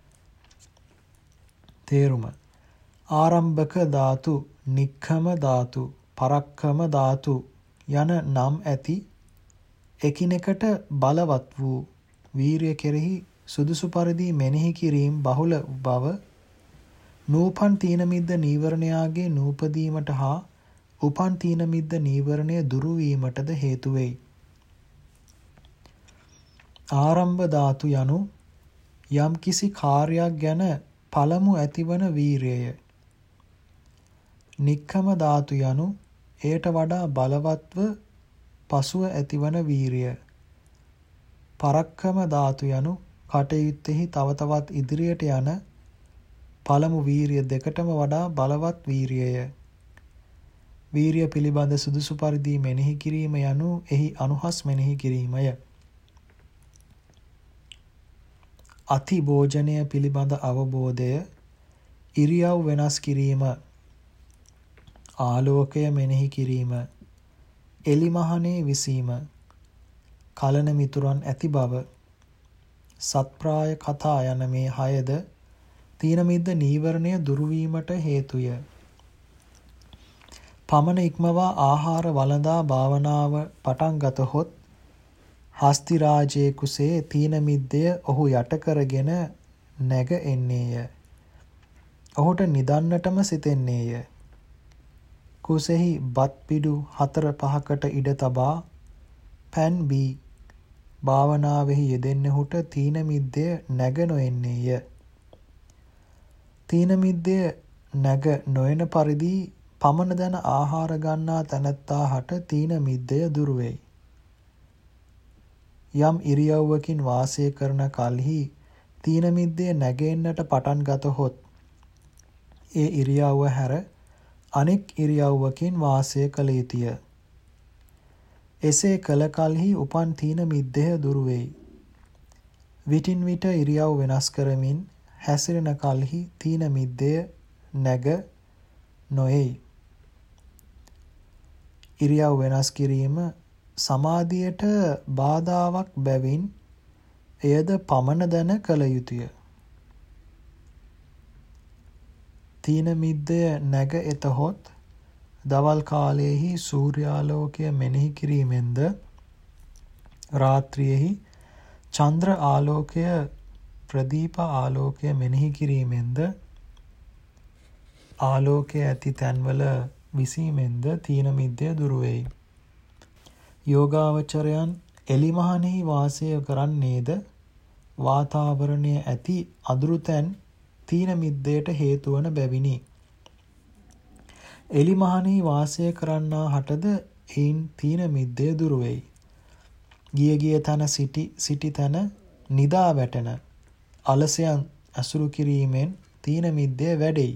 Speaker 1: තේරුම: ආරම්භක ධාතු, නික්ඛම ධාතු, පරක්ඛම ධාතු යන නම් ඇති එකිනෙකට බලවත් වූ වීරිය කෙරෙහි සුදුසු පරිදි මෙනෙහි කිරීම බහුල බව නූපන් තීන මිද්ද නීවරණයාගේ නූපදීමට හා උපන් තීන මිද්ද නීවරණය දුරු වීමටද හේතු වෙයි. ආරම්භ ධාතු යනු යම් කිසි කාර්යයක් ගැන පළමු ඇතිවන වීරියය. නික්ඛම ධාතු යනු එයට වඩා බලවත්ව පසුව ඇතිවන වීරිය. පරක්ඛම ධාතු යනු කටයුත්තෙහි තව තවත් ඉදිරියට යන පළමු වීරිය දෙකටම වඩා බලවත් වීරියය. වීරිය පිළිබඳ සුදුසු පරිදි මෙනෙහි කිරීම යනු එහි අනුහස් මෙනෙහි කිරීමය. අති භෝජනය පිළිබඳ අවබෝධය, ඉරියව් වෙනස් කිරීම, ආලෝකය මෙනෙහි කිරීම, එලිමහනේ විසීම, කලන මිතුරන් ඇති බව, සත්ප්‍රාය කතා යන මේ හයද තීන මිද්ද නීවරණය දුරු වීමට හේතුය. පමණ ඉක්මවා ආහාර වළඳා භාවනාව පටන් ගතහොත් හස්ති රාජයෙකුසේ තීන මිද්දය ඔහු යට කරගෙන නැග එන්නේය. ඔහුට නිදන්නටම සිතෙන්නේය. කුසෙහි බත් පිඩු 4-5කට ඉඩ තබා පැන් බී භාවනාවෙහි යෙදෙන්නහුට තීන මිද්දය නැග නොඑන්නේය. තීන මිද්දය නැග නොයන පරිදි පමණ දැන ආහාර ගන්නා තැනැත්තාහට තීන මිද්දය දුරු වෙයි. යම් ඉරියව්වකින් වාසය කරන කලෙහි තීන මිද්දය නැගෙන්නට පටන් ගතහොත් ඒ ඉරියව්ව හැර අනෙක් ඉරියව්වකින් වාසය කළ යුතුය. එසේ කළ කලෙහි උපන් තීන මිද්දය දුරු වෙයි. විටින් විට ඉරියව් වෙනස් කරමින් හැසිරෙන කලෙහි තීන මිද්දය නැග නොඑයි. ඉරියව් වෙනස් කිරීම සමාධියට බාධාවක් බැවින් එයද පමණ දැන කළ යුතුය. තීන මිද්දය නැග එතහොත් දවල් කාලයේහි සූර්යාලෝකය මෙනෙහි කිරීමෙන්ද රාත්‍රියෙහි චන්ද්‍ර ආලෝකය ප්‍රදීප ආලෝකය මෙනෙහි කිරීමෙන්ද ආලෝකය ඇති තැන්වල විසීමෙන්ද තීන මිද්දය දුරු වෙයි. යෝගාවචරයන් එලිමහනෙහි වාසය කරන්නේද වාතාවරණය ඇති අඳුරු තැන් තීන මිද්දයට හේතු වන බැවිනි. එලිමහනෙහි වාසය කරන්නා හටද එයින් තීන මිද්දය දුරු වෙයි. ගිය තැන සිටි තැන නිදා වැටෙන අලසයන් අසුරු කිරීමෙන් තීන මිද්දය වැඩෙයි.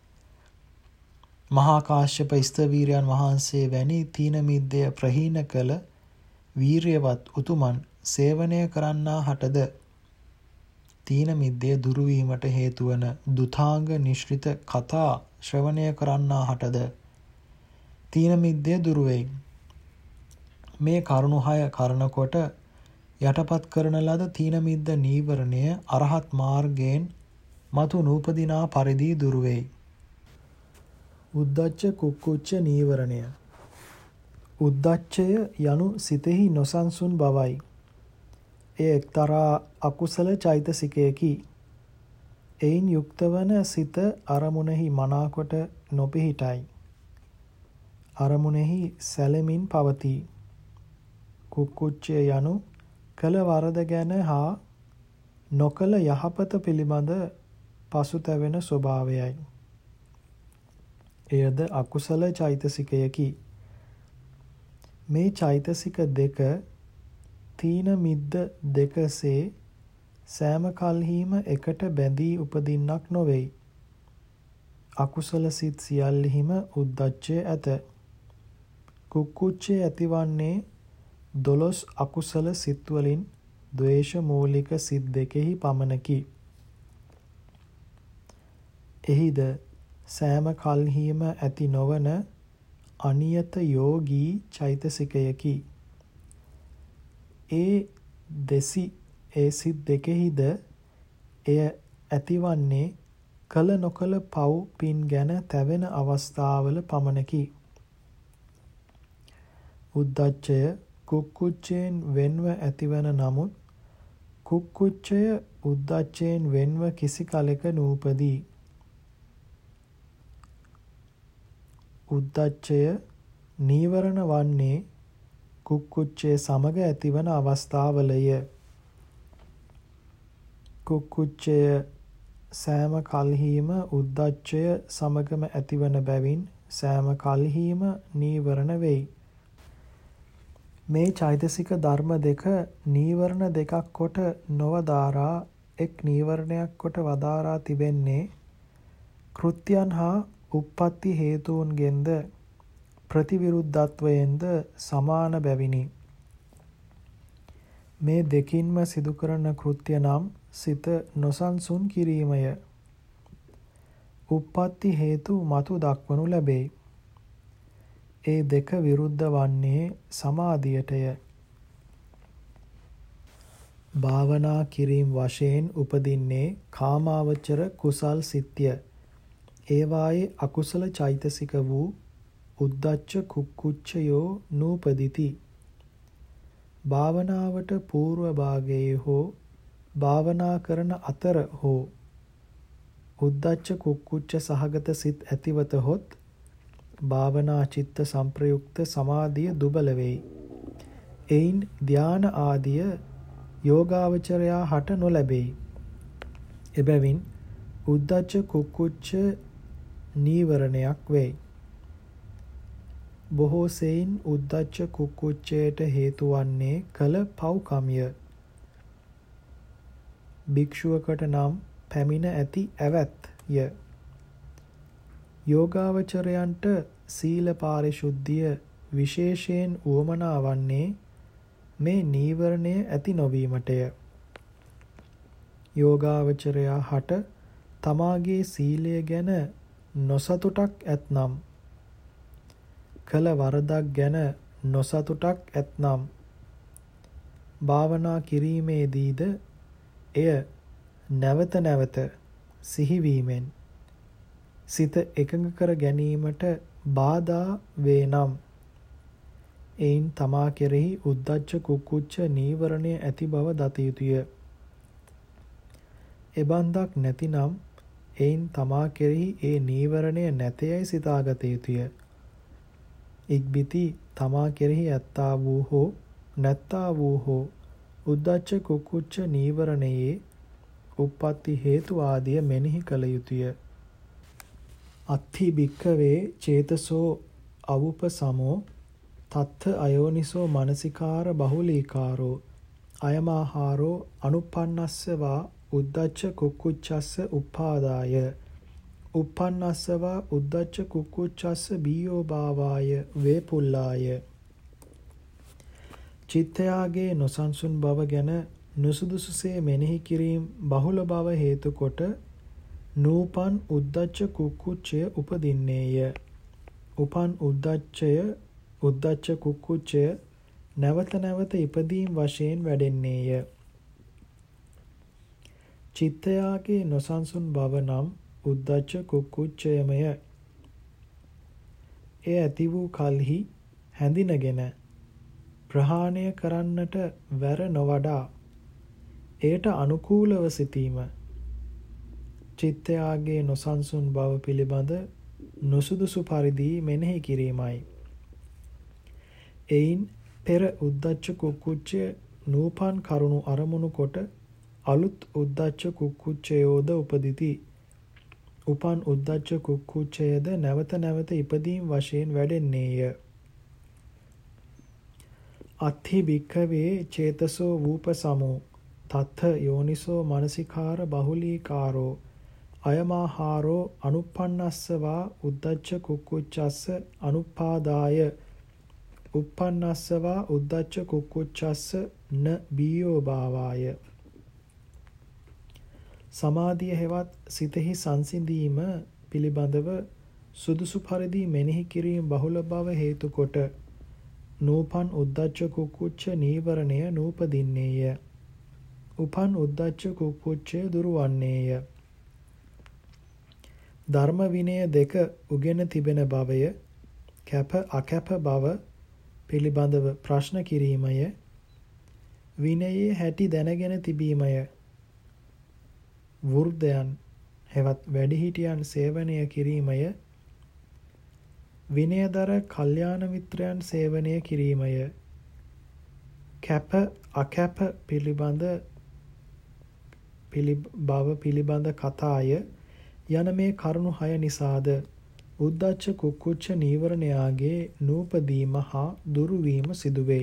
Speaker 1: මහා කාශ්‍යප ස්ථවීරයන් වහන්සේ වැනි තීන මිද්දය ප්‍රහීන කළ වීර්යවත් උතුමන් සේවනය කරන්නා හටද තීන මිද්දය දුරු වීමට හේතු වන දුතාංග නිශ්චිත කතා ශ්‍රවණය කරන්නා හටද තීන මිද්දය දුරු වෙයි. මේ කරුණු 6 කරනකොට යටපත් කරන ලද තීන මිද්ද නීවරණය අරහත් මාර්ගයෙන් මතු නූපදිනා පරිදි දුරු වෙයි. උද්ධච්ච කුක්කුච්ච නීවරණය. උද්ධච්චය යනු සිතෙහි නොසන්සුන් බවයි. එය එක්තරා අකුසල චෛතසිකයකි. එයින් යුක්ත වන සිත අරමුණෙහි මනාකොට නොපිහිටයි. අරමුණෙහි සැලෙමින් පවතී. කුක්කුච්චය යනු කළ වරද ගැන හා නොකළ යහපත පිළිබඳ පසුතැවෙන ස්වභාවයයි. එයද අකුසල චෛතසිකයකි. මේ චෛතසික දෙක තීන මිද්ද දෙකසේ සෑම කල්හිම එකට බැඳී උපදින්නක් නොවෙයි. අකුසල සිත් සියල්ලෙහිම උද්ධච්චය ඇත. කුක්කුච්චය ඇතිවන්නේ 12 අකුසල සිත් වලින් ද්වේෂ මූලික සිත් දෙකෙහි පමණකි. එහිද සෑම කල්හිම ඇති නොවන අනියත යෝගී චෛතසිකයකි. ඒ සිත් දෙකෙහිද එය ඇතිවන්නේ කල නොකල පව් පින් ගැන තැවෙන අවස්ථාවල පමණකි. උද්ධච්චය කුක්කුච්චයෙන් වෙන්ව ඇතිවන නමුත් කුක්කුච්චය උද්ධච්චයෙන් වෙන්ව කිසි කලෙක නූපදී. උද්ධච්චය නීවරණ වන්නේ කුක්කුච්චය සමග ඇතිවන අවස්ථාවලය. කුක්කුච්චය සෑම කල්හිම උද්ධච්චය සමගම ඇතිවන බැවින් සෑම කල්හිම නීවරණ වෙයි. මේ චෛතසික ධර්ම දෙක නීවරණ දෙකක් කොට නොවදාරා එක් නීවරණයක් කොට වදාරා තිබෙන්නේ කෘත්‍යයන් හා උප්පත්ති හේතුන්ගෙන්ද ප්‍රතිවිරුද්ධත්වයෙන්ද සමාන බැවිනි. මේ දෙකින්ම සිදු කරන කෘත්‍ය නම් සිත නොසන්සුන් කිරීමය. උප්පත්ති හේතු මතු දක්වනු ලැබේ. ඒ දෙක විරුද්ධ වන්නේ සමාධියටය. භාවනා කිරීම වශයෙන් උපදින්නේ කාමාවචර කුසල් සිත්ය. ඒවායේ අකුසල චෛතසික වූ උද්ධච්ච කුක්කුච්චයෝ නූපදිති. භාවනාවට పూర్ව භාගයේ හෝ භාවනා කරන අතර හෝ උද්ධච්ච කුක්කුච්ච සහගත සිත් ඇතිවත හොත් භාවනා චිත්ත සංප්‍රයුක්ත සමාධිය දුබල වෙයි. එයින් ධාන ආදිය යෝගාවචරයා හට නොලැබෙයි. එබැවින් උද්ධච්ච කුක්කුච්ච නීවරණයක් වෙයි. බොහෝ සෙයින් උද්ධච්ච කුක්කුච්චයට හේතු වන්නේ කල පව්කම්ය. භික්ෂුවකට නම් පැමිණ ඇති ඇවැත්ය. යෝගාවචරයන්ට සීල පාරිශුද්ධිය විශේෂයෙන් උවමනා වන්නේ මේ නීවරණය ඇති නොවීමටය. යෝගාවචරයා හට තමාගේ සීලය ගැන නොසතුටක් ඇත්නම් කළ වරදක් ගැන නොසතුටක් ඇත්නම් භාවනා කිරීමේදීද එය නැවත නැවත සිහිවීමෙන් සිත එකඟ කර ගැනීමට බාධා වේ නම් එයින් තමා කෙරෙහි උද්ධච්ච කුක්කුච්ච නීවරණය ඇති බව දත යුතුය. එබන්දක් නැතිනම් එයින් තමා කෙරෙහි ඒ නීවරණය නැතයයි සිතාගත යුතුය. ඉක්බිති තමා කෙරෙහි ඇත්තා වූ හෝ නැත්තා වූ හෝ උද්ධච්ච කුක්කුච්ච නීවරණයේ උප්පත්ති හේතු ආදිය මෙනෙහි කළ යුතුය. අත්ථි භික්ඛවේ චේතසෝ අවුපසමෝ තත්ථ අයෝනිසෝ මනසිකාර බහුලීකාරෝ අයමාහාරෝ අනුප්පන්නස්සවා උද්ධච්ච කුක්කුච්චස්ස උපාදාය උප්පන්නස්සවා උද්ධච්ච කුක්කුච්චස්ස බීයෝ භාවාය වේපුල්ලාය. චිත්තයාගේ නොසන්සුන් බව ගැන නුසුදුසුසේ මෙනෙහි කිරීම බහුල බව හේතු කොට නූපන් උද්ධච්ච කුක්කුච්චය උපදින්නේය. උපන් උද්ධච්ච කුක්කුච්චය නැවත නැවත ඉපදීම් වශයෙන් වැඩෙන්නේය. චිත්තයාගේ නොසන්සුන් බව නම් උද්ධච්ච කුක්කුච්චයමය. එය ඇති වූ කල්හි හැඳිනගෙන ප්‍රහාණය කරන්නට වැර නොවඩා එයට අනුකූලව සිටීම චිත්තයාගේ නොසන්සුන් බව පිළිබඳ නුසුදුසු පරිදි මෙනෙහි කිරීමයි. එයින් පෙර උද්ධච්ච කුක්කුච්චය නූපන් කරුණු අරමුණු කොට අලුත් උද්ධච්ච කුක්කුච්චයෝද උපදිති. උපන් උද්ධච්ච කුක්කුච්චයද නැවත නැවත ඉපදීම් වශයෙන් වැඩෙන්නේය. අත්ථි භික්ඛවේ චේතසෝ වූපසමෝ තත්ථ යෝනිසෝ මනසිකාර බහුලීකාරෝ අයමාහාරෝ අනුප්පන්නස්සවා උද්ධච්ච කුක්කුච්චස්ස අනුපාදාය uppannassawa uddacca kuක්කුච්චස්ස න බීයෝ භාවාය. සමාධිය හෙවත් සිතෙහි සංසිඳීම පිළිබඳව සුදුසු පරිදි මෙනෙහි කිරීම බහුල බව හේතු කොට නූපන් උද්ධච්ච කුක්කුච්ච නීවරණය නූපදින්නේය. උපන් උද්ධච්ච කුක්කුච්චය දුරවන්නේය. ධර්ම විනය දෙක උගෙන තිබෙන බවය කැප අකැප බව පිළිබඳව ප්‍රශ්න කිරීමය. විනයේ හැටි දැනගෙන තිබීමය. වෘද්ධයන් හෙවත් වැඩිහිටියන් සේවනය කිරීමය. විනයදර කල්යාණ මිත්‍රයන් සේවනය කිරීමය. කැප අකැප බව පිළිබඳ කතාය යන මේ කරුණු 6 නිසාද උද්ධච්ච කුක්කුච්ච නීවරණයාගේ නූපදීම හා දුරුවීම සිදුවෙයි.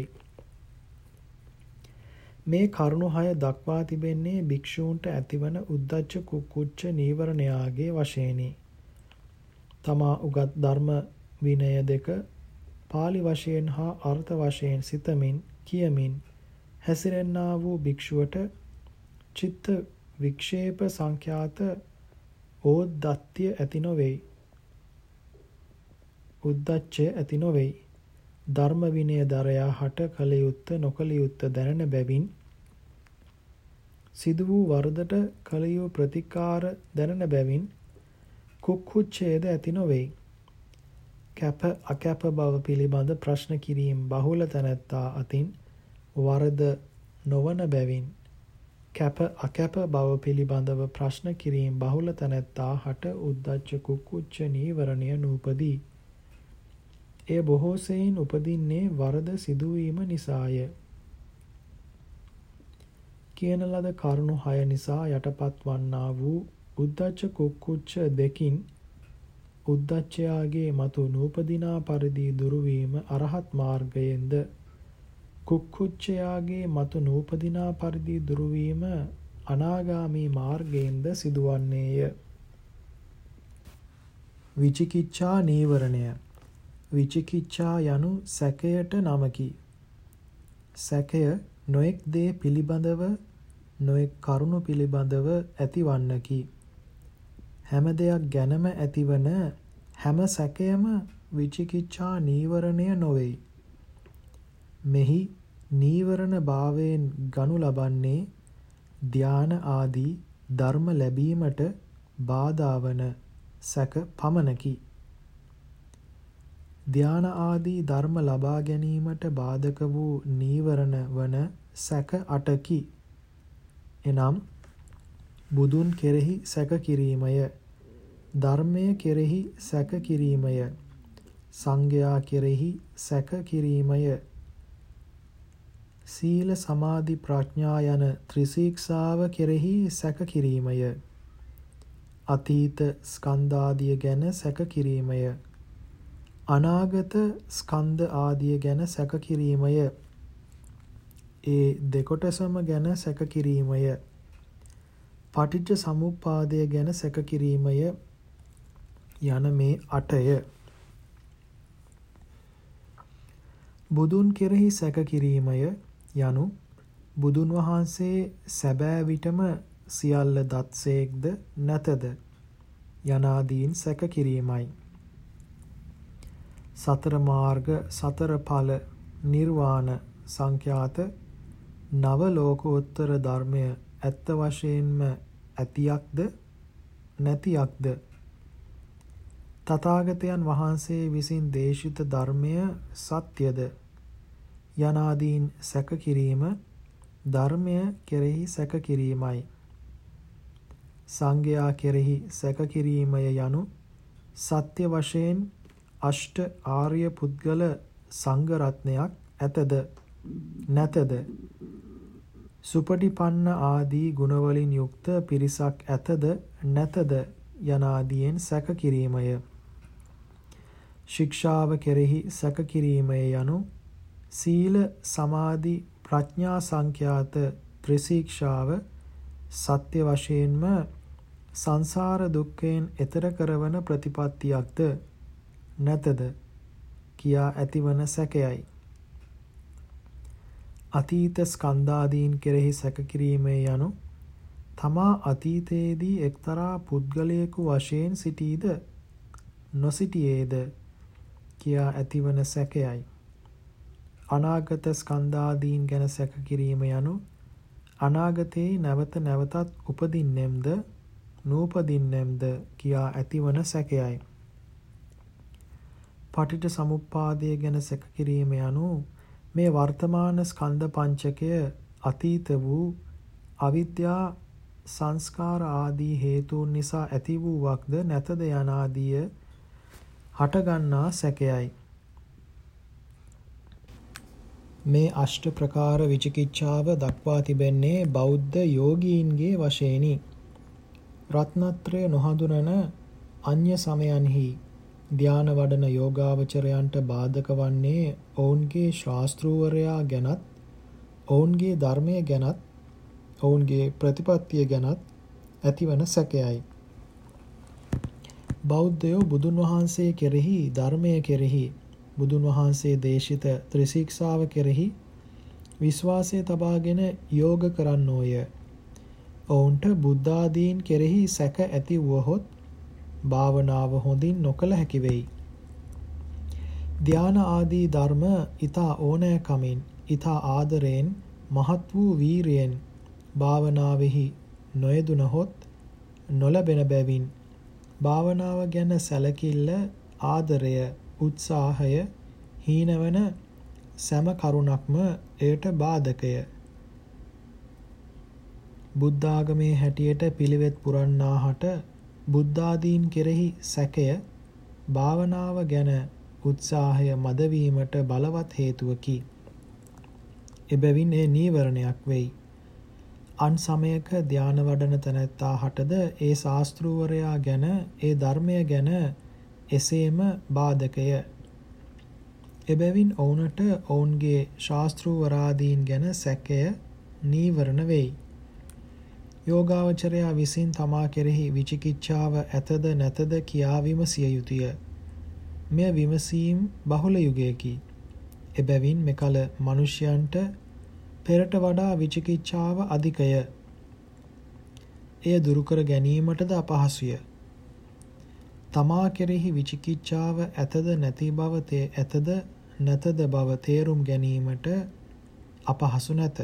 Speaker 1: මේ කරුණු 6 දක්වා තිබෙන්නේ භික්ෂූන්ට ඇතිවන උද්ධච්ච කුක්කුච්ච නීවරණයාගේ වශයෙනි. තමා උගත් ධර්ම විනය දෙක පාලි වශයෙන් හා අර්ථ වශයෙන් සිතමින් කියමින් හැසිරෙන්නා වූ භික්ෂුවට චිත්ත වික්ෂේප සංඛ්‍යාත ඕද්දත්‍ය ඇති නොවේයි. උද්ධච්චය ඇති නොවේයි. ධර්ම විනය දරයා හට කල යුත්ත නොකල යුත්ත දැනෙන බැවින් සිදු වූ වරදට කල යූ ප්‍රතිකාර දැනෙන බැවින් කුක්කුච්චයද ඇති නොවේයි. කැප අකැප බව පිළිබඳ ප්‍රශ්න කිරීම බහුල තැනැත්තා අතින් වරද නොවන බැවින් කැප අකැප බව පිළිබඳව ප්‍රශ්න කිරීම බහුල තැනැත්තා හට උද්ධච්ච කුක්කුච්ච නීවරණය නූපදී. එය බොහෝ සෙයින් උපදින්නේ වරද සිදුවීම නිසාය. කියන ලද කරුණු 6 නිසා යටපත් වන්නා වූ උද්ධච්ච කුක්කුච්ච දෙකින් උද්ධච්චයාගේ මතු නූපදිනා පරිදි දුරුවීම අරහත් මාර්ගයෙන්ද කුක්කුච්චයාගේ මතු නූපදිනා පරිදි දුරුවීම අනාගාමී මාර්ගයෙන්ද සිදුවන්නේය. විචිකිච්ඡා නීවරණය. විචිකිච්ඡා යනු සැකයට නමකි. සැකය නොඑක් දේ පිළිබඳව නොඑක් කරුණු පිළිබඳව ඇතිවන්නකි. හැම දෙයක් ගැනම ඇතිවන හැම සැකයම විචිකිච්ඡා නීවරණය නොවේ. මෙහි නීවරණ භාවයෙන් ගනු ලබන්නේ ධාන ආදී ධර්ම ලැබීමට බාධා වන සැක පමණකි. ධාන ආදී ධර්ම ලබා ගැනීමට බාධක වූ නීවරණ වන සැක 8කි. එනම් බුදුන් කෙරෙහි සැක කිරීමය, ධර්මය කෙරෙහි සැක කිරීමය, සංඝයා කෙරෙහි සැක කිරීමය, සීල සමාධි ප්‍රඥා යන ත්‍රිශික්ෂාව කෙරෙහි සැක කිරීමය, අතීත ස්කන්ධාදිය ගැන සැක කිරීමය, අනාගත ස්කන්ධ ආදිය ගැන සැක කිරීමය, ඒ දෙකොටසම ගැන සැක කිරීමය, පටිච්ච සමුප්පාදය ගැන සැක කිරීමය යන මේ 8ය. බුදුන් කෙරෙහි සැක කිරීමය යනු බුදුන් වහන්සේ සැබෑ විටම සියල්ල දත්සේක්ද නැතද යනාදීන් සැක කිරීමයි. සතර මාර්ග සතර ඵල නිර්වාණ සංඛ්‍යාත නව ලෝකෝත්තර ධර්මය ඇත්ත වශයෙන්ම ඇතියක්ද නැතියක්ද තථාගතයන් වහන්සේ විසින් දේශිත ධර්මය සත්‍යද යනාදීන් සැක කිරීම ධර්මය කෙරෙහි සැක කිරීමයි. සංඝයා කෙරෙහි සැක කිරීමය යනු සත්‍ය වශයෙන් අෂ්ට ආර්ය පුද්ගල සංඝ රත්නයක් ඇතද නැතද සුපටිපන්න ආදී ගුණවලින් යුක්ත පිරිසක් ඇතද නැතද යනාදීන් සැක කිරීමය. ශික්ෂාව කෙරෙහි සැක කිරීමය යනු සීල සමාධි ප්‍රඥා සංඛ්‍යාත ත්‍රිශික්ෂාව සත්‍ය වශයෙන්ම සංසාර දුක්ඛයෙන් එතර කරවන ප්‍රතිපත්තියක්ද නැතද කියා ඇතිවන සැකයයි. අතීත ස්කන්ධාදීන් කෙරෙහි සැක කිරීමේ යනු තමා අතීතයේදී එක්තරා පුද්ගලයෙකු වශයෙන් සිටීද නොසිටියේද කියා ඇතිවන සැකයයි. අනාගත ස්කන්ධාදීන් ගැන සැක කිරීම යනු අනාගතයේ නැවත නැවතත් උපදින්නෙම්ද නූපදින්නෙම්ද කියා ඇතිවන සැකයයි. පටිච්ච සමුප්පාදය ගැන සැක කිරීම යනු මේ වර්තමාන ස්කන්ධ පංචකය අතීත වූ අවිද්‍යා සංස්කාර ආදී හේතුන් නිසා ඇති වූවක්ද නැතද යනාදිය හටගන්නා සැකයයි. මේ අෂ්ට ප්‍රකාර විචිකිච්ඡාව දක්වා තිබෙන්නේ බෞද්ධ යෝගීන්ගේ වශයෙනි. රත්නත්‍රය නොහඳුනන අන්‍ය සමයන්හි ධ්‍යාන වඩන යෝගාවචරයන්ට බාධක වන්නේ ඔවුන්ගේ ශාස්ත්‍රූවරයා ගැනත් ඔවුන්ගේ ධර්මය ගැනත් ඔවුන්ගේ ප්‍රතිපත්තිය ගැනත් ඇතිවන සැකයයි. බෞද්ධයෝ බුදුන් වහන්සේ කෙරෙහි ධර්මය කෙරෙහි බුදුන් වහන්සේ දේශිත ත්‍රිශික්ෂාව කෙරෙහි විශ්වාසය තබාගෙන යෝග කරන්නෝය. ඔවුන්ට බුද්ධාදීන් කෙරෙහි සැක ඇති වුවහොත් භාවනාව හොඳින් නොකළ හැකි වෙයි. ධ්‍යාන ආදී ධර්ම ඊතා ඕනෑකමින් ඊතා ආදරයෙන් මහත් වූ වීරියෙන් භාවනාවෙහි නොයෙදුනහොත් නොලැබෙන බැවින් භාවනාව ගැන සැලකිල්ල ආදරය උත්සාහය හීනවන සෑම කරුණක්ම එයට බාධකය. බුද්ධාගමේ හැටියට පිළිවෙත් පුරන්නාහට බුද්ධාදීන් කෙරෙහි සැකය භාවනාව ගැන උත්සාහය මදවීමට බලවත් හේතුවකි. එබැවින් ඒ නීවරණයක් වෙයි. අන් සමයක ධ්‍යාන වඩන තැනැත්තාහටද ඒ ශාස්ත්‍රූවරයා ගැන ඒ ධර්මය ගැන එසේම බාධකය. එබැවින් ඔවුනට ඔවුන්ගේ ශාස්ත්‍රූවරාදීන් ගැන සැකය නීවරණ වෙයි. යෝගාවචරයා විසින් තමා කෙරෙහි විචිකිච්ඡාව ඇතද නැතද කියා විමසිය යුතුය. මෙය විමසීම් බහුල යුගයකි. එබැවින් මෙකල මනුෂ්‍යයන්ට පෙරට වඩා විචිකිච්ඡාව අධිකය. එය දුරු කර ගැනීමටද අපහසුය. තමා කෙරෙහි විචිකිච්ඡාව ඇතද නැති බව ඇතද නැතද බව තේරුම් ගැනීමට අපහසු නැත.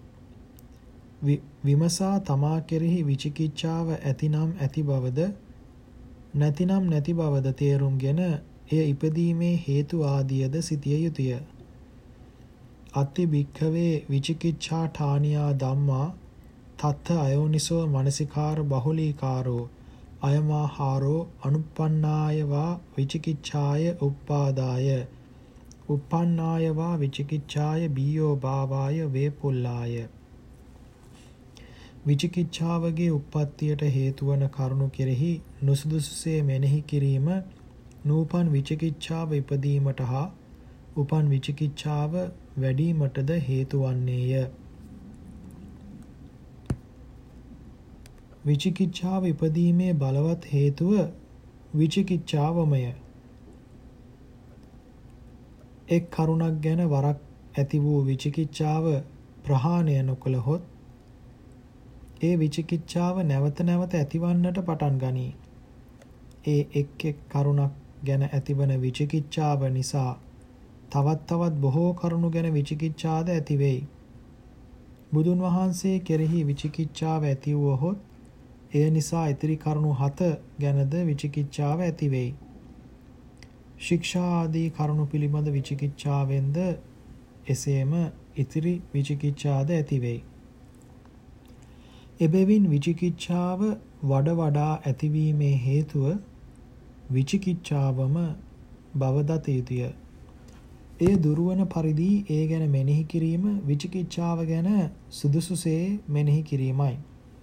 Speaker 1: විමසා තමා කෙරෙහි විචිකිච්ඡාව ඇතිනම් ඇති බවද නැතිනම් නැති බවද තේරුම්ගෙන එය ඉපදීමේ හේතු ආදියද සිතිය යුතුය. අත්ති භික්ඛවේ විචිකිච්ඡා ඨානියා ධම්මා තත්ථ අයෝනිසෝ මනසිකාර බහුලීකාරෝ අයමාහාරෝ අනුප්පන්නායවා විචිකිච්ඡාය උප්පාදාය උප්පන්නායවා විචිකිච්ඡාය බීයෝ භාවාය වේපුල්ලාය. විචිකිච්ඡාවගේ උප්පත්තියට හේතුවන කරුණු කෙරෙහි නුසුදුසුසේ මෙනෙහි කිරීම නූපන් විචිකිච්ඡාව ඉපදීමට හා උපන් විචිකිච්ඡාව වැඩිවීමටද හේතු වන්නේය. විචිකිච්ඡාව ඉපදීමේ බලවත් හේතුව විචිකිච්ඡාවමය. එක් කරුණක් ගැන වරක් ඇති වූ විචිකිච්ඡාව ප්‍රහාණය නොකළහොත් ඒ විචිකිච්ඡාව නැවත නැවත ඇතිවන්නට පටන් ගනී. ඒ එක් කරුණක් ගැන ඇතිවන විචිකිච්ඡාව නිසා තවත් බොහෝ කරුණු ගැන විචිකිච්ඡාද ඇති වෙයි. බුදුන් වහන්සේ කෙරෙහි විචිකිච්ඡාව ඇති වුවහොත් එය නිසා ඉතිරි කරුණු 7 ගැනද විචිකිච්ඡාව ඇති වෙයි. ශික්ෂා ආදී කරුණු පිළිබඳ විචිකිච්ඡාවෙන්ද එසේම ඉතිරි විචිකිච්ඡාද ඇති වෙයි. එබැවින් විචිකිච්ඡාව වඩා ඇතිවීමේ හේතුව විචිකිච්ඡාවම බව දත යුතුය. එය දුරවන පරිදි ඒ ගැන මෙනෙහි කිරීම විචිකිච්ඡාව ගැන සුදුසුසේ මෙනෙහි කිරීමයි.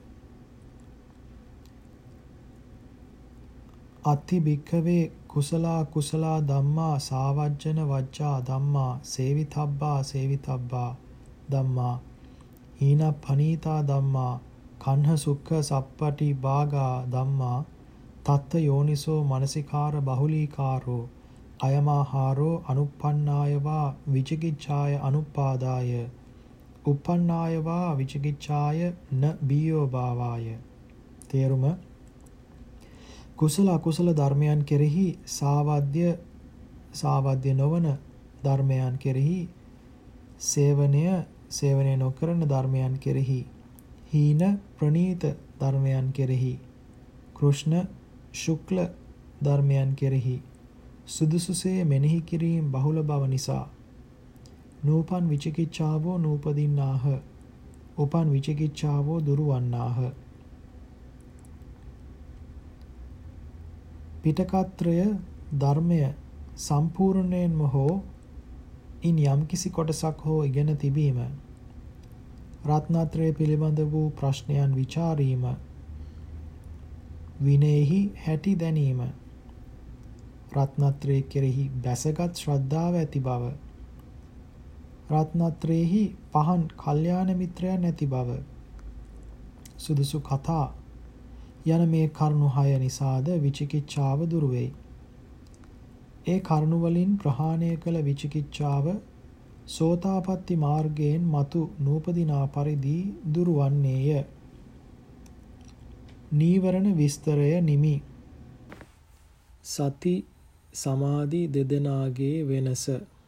Speaker 1: අත්ථි භික්ඛවේ කුසලා කුසලා ධම්මා සාවජ්ජන වජ්ජා ධම්මා සේවිතබ්බා ධම්මා හීනප්පනීතා ධම්මා කන්හ සුක්ඛ සප්පටි භාගා ධම්මා තත්ත යෝනිසෝ මනසිකාර බහුලීකාරෝ අයමාහාරෝ අනුප්පන්නායවා විචිකිච්ඡාය අනුපාදාය උප්පන්නායවා විචිකිච්ඡාය න බියෝ භාවාය. තේරුම: කුසල අකුසල ධර්මයන් කෙරෙහි සාවද්‍ය නොවන ධර්මයන් කෙරෙහි සේවනය නොකරන ධර්මයන් කෙරෙහි හීන ප්‍රනීත ධර්මයන් කෙරෙහි කෘෂ්ණ ශුක්ල ධර්මයන් කෙරෙහි සුදුසුසේ මෙනෙහි කිරීම බහුල බව නිසා නූපන් විචිකිච්ඡාවෝ නූපදින්නාහ උපන් විචිකිච්ඡාවෝ දුරවන්නාහ. පිටකත්‍රය ධර්මය සම්පූර්ණයෙන්ම හෝ ඉන් යම්කිසි කොටසක් හෝ ඉගෙන තිබීම, රත්නත්‍රය පිළිබඳ වූ ප්‍රශ්නයන් විචාරීම, විනයෙහි හැටි දැනීම, රත්නත්‍රය කෙරෙහි බැසගත් ශ්‍රද්ධාව ඇති බව, රත්නත්‍රයෙහි පහන් කල්යාණ මිත්‍රයන් ඇති බව, සුදුසු කතා යන මේ කරුණු 6 නිසාද විචිකිච්ඡාව දුරු වෙයි. ඒ කරුණු වලින් ප්‍රහාණය කළ විචිකිච්ඡාව සෝතාපට්ටි මාර්ගයෙන් මතු නූපදිනා පරිදි දුරු වන්නේය. නීවරණ විස්තරය නිමි. සති සමාධි දෙදෙනාගේ වෙනස.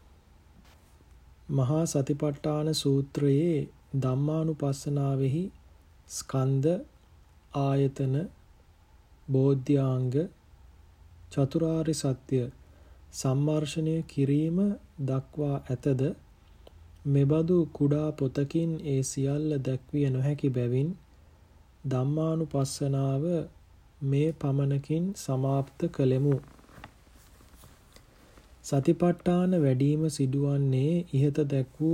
Speaker 1: මහා සතිපට්ඨාන සූත්‍රයේ ධම්මානුපස්සනාවෙහි ස්කන්ධ ආයතන බෝධ්‍යාංග චතුරාර්ය සත්‍ය සම්මර්ෂණය කිරීම දක්වා ඇතද මෙබඳු කුඩා පොතකින් ඒ සියල්ල දැක්විය නොහැකි බැවින් ධම්මානුපස්සනාව මේ පමණකින් සමාප්ත කළෙමු. සතිපට්ඨාන වැඩීම සිදුවන්නේ ඉහත දැක් වූ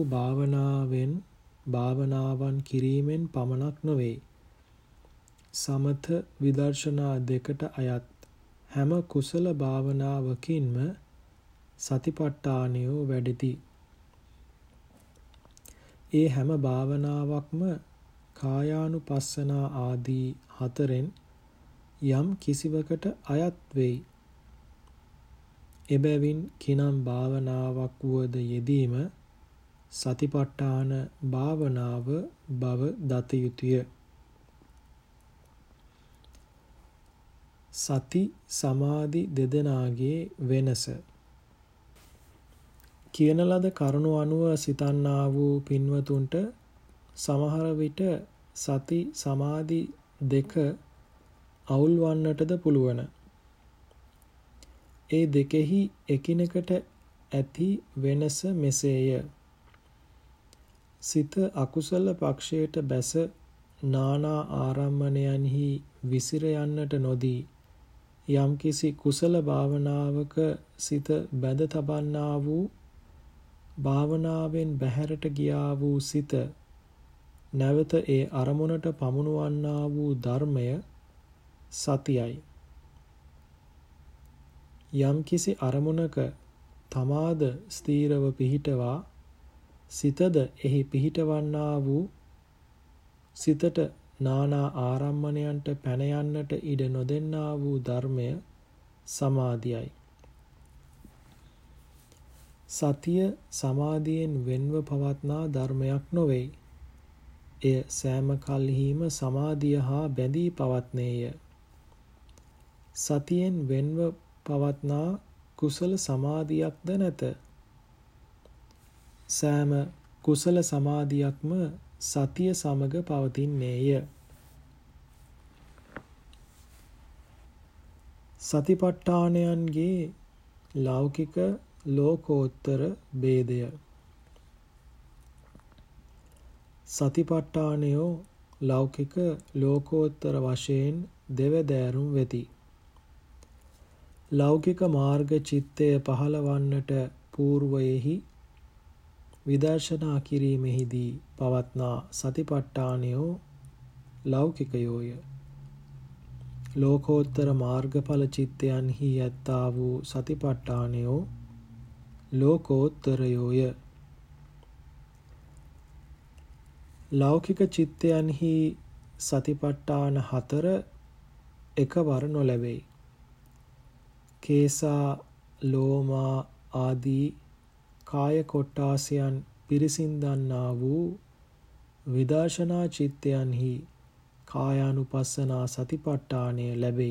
Speaker 1: භාවනාවන් කිරීමෙන් පමණක් නොවේ. සමථ විදර්ශනා දෙකට අයත් හැම කුසල භාවනාවකින්ම සතිපට්ඨානයෝ වැඩෙති. ඒ හැම භාවනාවක්ම කායානුපස්සනා ආදී 4න් යම් කිසිවකට අයත් වෙයි. එබැවින් කිනම් භාවනාවක් වුවද යෙදීම සතිපට්ඨාන භාවනාව බව දත යුතුය. සති සමාධි දෙදෙනාගේ වෙනස. කියන ලද කරුණු අනුව සිතන්නා වූ පින්වතුන්ට සමහර විට සති සමාධි දෙක අවුල් වන්නටද පුළුවන්. ඒ දෙකෙහි එකිනෙකට ඇති වෙනස මෙසේය. සිත අකුසල පක්ෂයට බැස නානා ආරම්මණයන්හි විසිර යන්නට නොදී යම්කිසි කුසල භාවනාවක සිත බැඳ තබන්නා වූ භාවනාවෙන් බැහැරට ගියා වූ සිත නැවත ඒ අරමුණට පමුණුවන්නා වූ ධර්මය සතියයි. යම්කිසි අරමුණක තමාද ස්ථීරව පිහිටවා සිතද එහි පිහිටවන්නා වූ සිතට නානා ආරම්මණයන්ට පැන යන්නට ඉඩ නොදෙන්නා වූ ධර්මය සමාධියයි. සතිය සමාධියෙන් වෙන්ව පවත්නා ධර්මයක් නොවේ. එය සෑම කල්හිම සමාධිය හා බැඳී පවත්නේය. සතියෙන් වෙන්ව පවත්නා කුසල සමාධියක්ද නැත. සෑම කුසල සමාධියක්ම සතිය සමග පවතින්නේය. සතිපට්ඨානයන්ගේ ලෞකික ලෝකෝත්තර භේදය. සතිපට්ඨානයෝ ලෞකික ලෝකෝත්තර වශයෙන් දෙවදෑරුම් වෙති. ලෞකික මාර්ග චිත්තය පහළවන්නට పూర్වයෙහි විදර්ශනා කිරීමෙහිදී පවත්නා සතිපට්ඨානයෝ ලෞකිකයෝය. ලෝකෝත්තර මාර්ගඵල චිත්තයන්හි ඇත්තා වූ සතිපට්ඨානයෝ ලෝකෝත්තරයෝය. ලෞකික චිත්තයන්හි සතිපට්ඨාන හතර එකවර නොලැබේ. කේසා ලෝමා ආදී කාය කොට්ටාසයන් පිරිසින්දන්නා වූ විදර්ශනා චිත්තයන්හි කායානුපස්සනා සතිපට්ඨානය ලැබේ.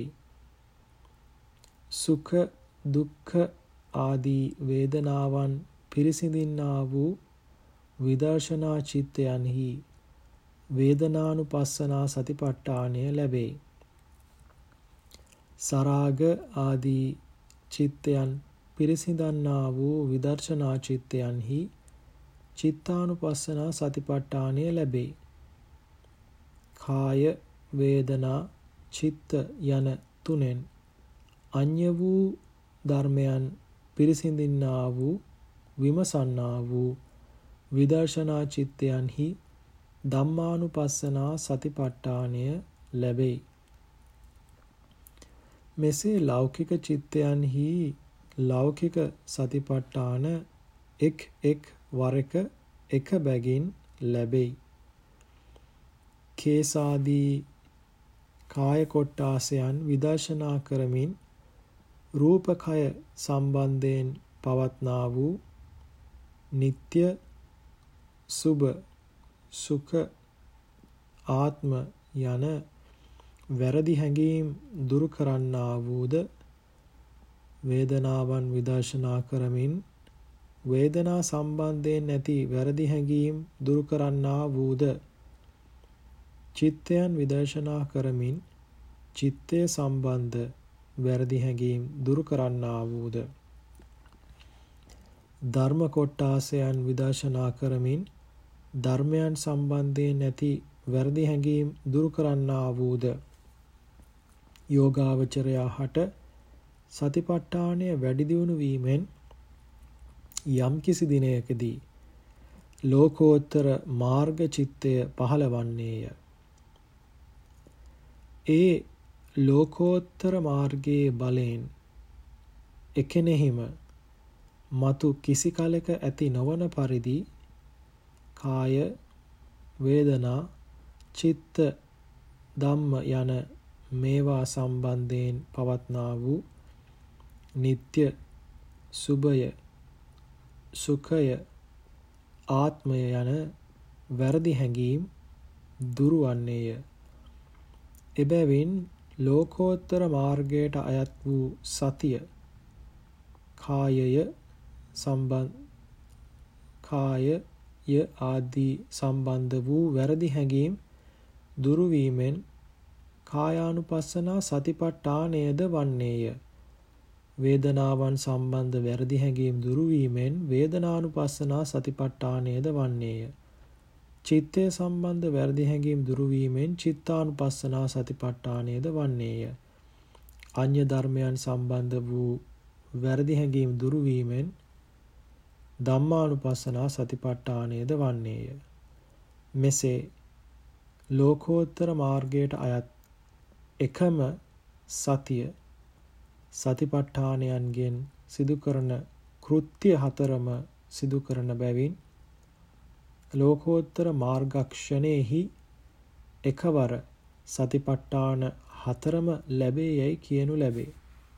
Speaker 1: සුඛ දුක්ඛ ආදී වේදනාවන් පිරිසිඳින්නා වූ විදර්ශනා චිත්තයන්හි වේදනානුපස්සනා සතිපට්ඨානය ලැබේ. සරාග ආදී චිත්තයන් පිරිසිඳන්නා වූ විදර්ශනා චිත්තයන්හි චිත්තානුපස්සනා සතිපට්ඨානය ලැබේ. කාය වේදනා චිත්ත යන තුනෙන් අඤ්‍ය වූ ධර්මයන් පිරිසිඳින්නා වූ විමසන්නා වූ විදර්ශනා චිත්තයන්හි ධම්මානුපස්සනා සතිපට්ඨානය ලැබේ. මෙසේ ලෞකික චිත්තයන්හි ලෞකික සතිපට්ඨාන එක් වරක එක බැගින් ලැබෙයි. කේසාදී කාය කොට්ටාසයන් විදර්ශනා කරමින් රූපකය සම්බන්ධයෙන් පවත්නා වූ නিত্য සුභ සුඛ ආත්ම යන වැරදි හැඟීම් දුරු කරන්නා වූද වේදනාවන් විදර්ශනා කරමින් වේදනා සම්බන්ධයෙන් ඇති වැරදි හැඟීම් දුරු කරන්නා වූද චිත්තයන් විදර්ශනා කරමින් චිත්තය සම්බන්ධ වැරදි හැඟීම් දුරු කරන්නා වූද ධර්ම කොට්ටාසයන් විදර්ශනා කරමින් ධර්මයන් සම්බන්ධයෙන් ඇති වැරදි හැඟීම් දුරු කරන්නා වූද යෝගාවචරයා හට සතිපට්ඨානය වැඩි දියුණු වීමෙන් යම්කිසි දිනයකදී ලෝකෝත්තර මාර්ග චිත්තය පහළවන්නේය. ඒ ලෝකෝත්තර මාර්ගයේ බලයෙන් එකෙනෙහිම මතු කිසි කලක ඇති නොවන පරිදි කාය වේදනා චිත්ත ධම්ම යන මේවා සම්බන්ධයෙන් පවත්නා වූ නিত্য සුභය සුඛය ආත්මය යන වැරදි හැඟීම් දුරු වන්නේය. එබැවින් ලෝකෝත්තර මාර්ගයට අයත් වූ සතිය කායය ආදී සම්බන්ධ වූ වැරදි හැඟීම් දුරු වීමෙන් කායානුපස්සනා සතිපට්ඨානයද වන්නේය. වේදනාවන් සම්බන්ධ වැරදි හැඟීම් දුරු වීමෙන් වේදනානුපස්සනා සතිපට්ඨානයද වන්නේය. චිත්තය සම්බන්ධ වැරදි හැඟීම් දුරු වීමෙන් චිත්තානුපස්සනා සතිපට්ඨානයද වන්නේය. අන්‍ය ධර්මයන් සම්බන්ධ වූ වැරදි හැඟීම් දුරු වීමෙන් ධම්මානුපස්සනා සතිපට්ඨානයද වන්නේය. මෙසේ ලෝකෝත්තර මාර්ගයට අයත් එකම සතිය සතිපට්ඨානයන්ගෙන් සිදු කරන කෘත්‍ය හතරම සිදු කරන බැවින් ලෝකෝත්තර මාර්ගක්ෂණයෙහි එකවර සතිපට්ඨාන හතරම ලැබේ යයි කියනු ලැබේ.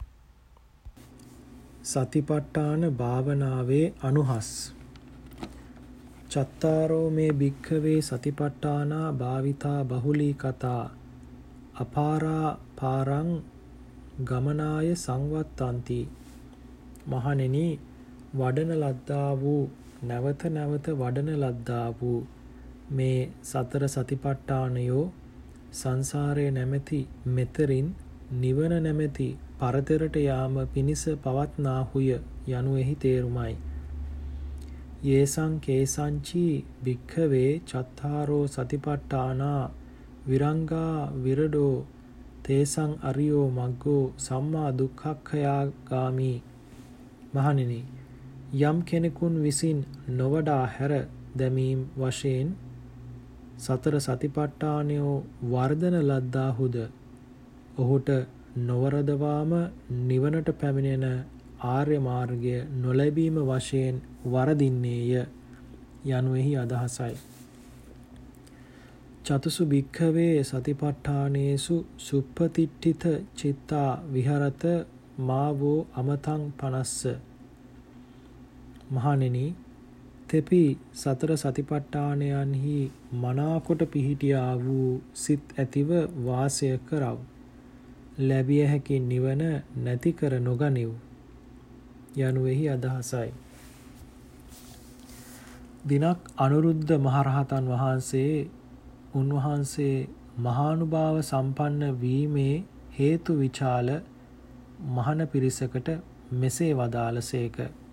Speaker 1: සතිපට්ඨාන භාවනාවේ අනුහස් චත්තාරෝ මේ භික්ඛවේ සතිපට්ඨානා භාවිතා බහුලී කතා අපාරා පාරං ගමනාය සංවත්තන්ති. මහණෙනි, වඩන ලද්දා වූ නැවත නැවත වඩන ලද්දා වූ මේ සතර සතිපට්ඨානයෝ සංසාරයේ නැමැති මෙතරින් නිවන නැමැති පරතරට යාම පිණිස පවත්නාහුය යනුවෙහි තේරුමයි. යේසං කේසංචි භික්ඛවේ චත්තාරෝ සතිපට්ඨානා විරංගා විරඩෝ තේසං අරියෝ මග්ගෝ සම්මා දුක්ඛක්ඛයාගාමි. මහණෙනි, යම් කෙනෙකුන් විසින් නොවඩා හැර දැමීම් වශයෙන් සතර සතිපට්ඨානයෝ වර්ධන ලද්දාහුද ඔහුට නොවරදවාම නිවනට පැමිණෙන ආර්ය මාර්ගය නොලැබීම වශයෙන් වරදින්නේය යනුවෙහි අදහසයි. චතුසු භික්ඛවේ සතිපට්ඨානේසු සුප්පතිට්ඨිත චිත්තා විහරත මාවෝ අමතං පනස්ස. මහණෙනි, තෙපි සතර සතිපට්ඨානයන්හි මනාකොට පිහිටියා වූ සිත් ඇතිව වාසය කරව. ලැබිය හැකි නිවන නැති කර නොගනිව් යනුවෙහි අදහසයි. දිනක් අනුරුද්ධ මහරහතන් වහන්සේ උන්වහන්සේ මහානුභාව සම්පන්න වීමේ හේතු විචාල මහණ පිරිසකට මෙසේ වදාළසේක.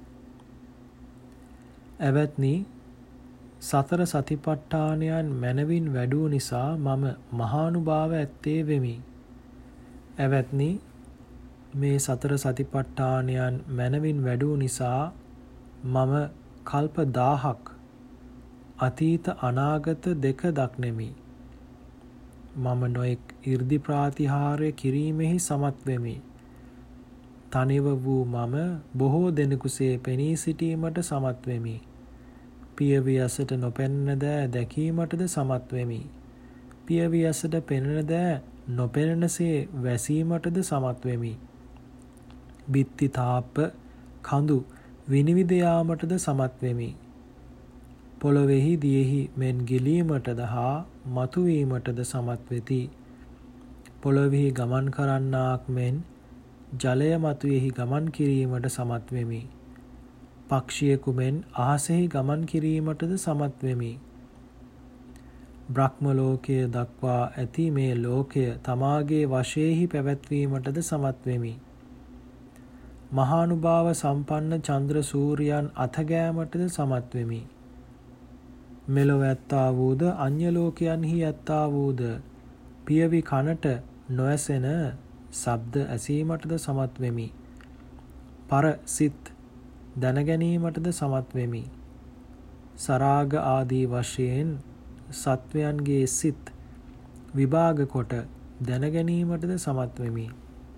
Speaker 1: ඇවැත්නි, සතර සතිපට්ඨානයන් මැනවින් වැඩූ නිසා මම මහානුභාව ඇත්තේ වෙමි. ඇවැත්නි, මේ සතර සතිපට්ඨානයන් මැනවින් වැඩූ නිසා මම කල්ප 1000ක් අතීත අනාගත දෙක දක්නෙමි. මම නොඑක් 이르දි ප්‍රාතිහාර්ය කිරීමෙහි සමත් වෙමි. තනිව වූ මම බොහෝ දෙනෙකුසේ පෙනී සිටීමට සමත් වෙමි. පියවි ඇසට නොපෙනෙන දෑ දැකීමටද සමත් වෙමි. පියවි ඇසට පෙනෙන දෑ නොපෙනෙනසේ වැසීමටද සමත් වෙමි. බිත්ති තාප්ප කඳු විනිවිද යාමටද සමත් වෙමි. පොළොවේහි දියෙහි මෙන් ගිලීමටද හා මතුවීමටද සමත් වෙති. පොළොවෙහි ගමන් කරන්නාක් මෙන් ජලය මතුවේහි ගමන් කිරීමට සමත් වෙමි. පක්ෂියෙකු මෙන් අහසෙහි ගමන් කිරීමටද සමත් වෙමි. බ්‍රහ්ම ලෝකය දක්වා ඇති මේ ලෝකය තමාගේ වශයෙහි පැවැත්වීමටද සමත් වෙමි. මහානුභාව සම්පන්න චන්ද්‍ර සූර්යයන් අතගෑමටද සමත් වෙමි. මෙලොව ඇත්තා වූද අන්‍ය ලෝකයන්හි ඇත්තා වූද පියවි කනට නොඇසෙන ශබ්ද ඇසීමටද සමත් වෙමි. පර සිත් දැනගැනීමටද සමත් වෙමි. සරාග ආදී වශයෙන් සත්වයන්ගේ සිත් විභාග කොට දැනගැනීමටද සමත් වෙමි.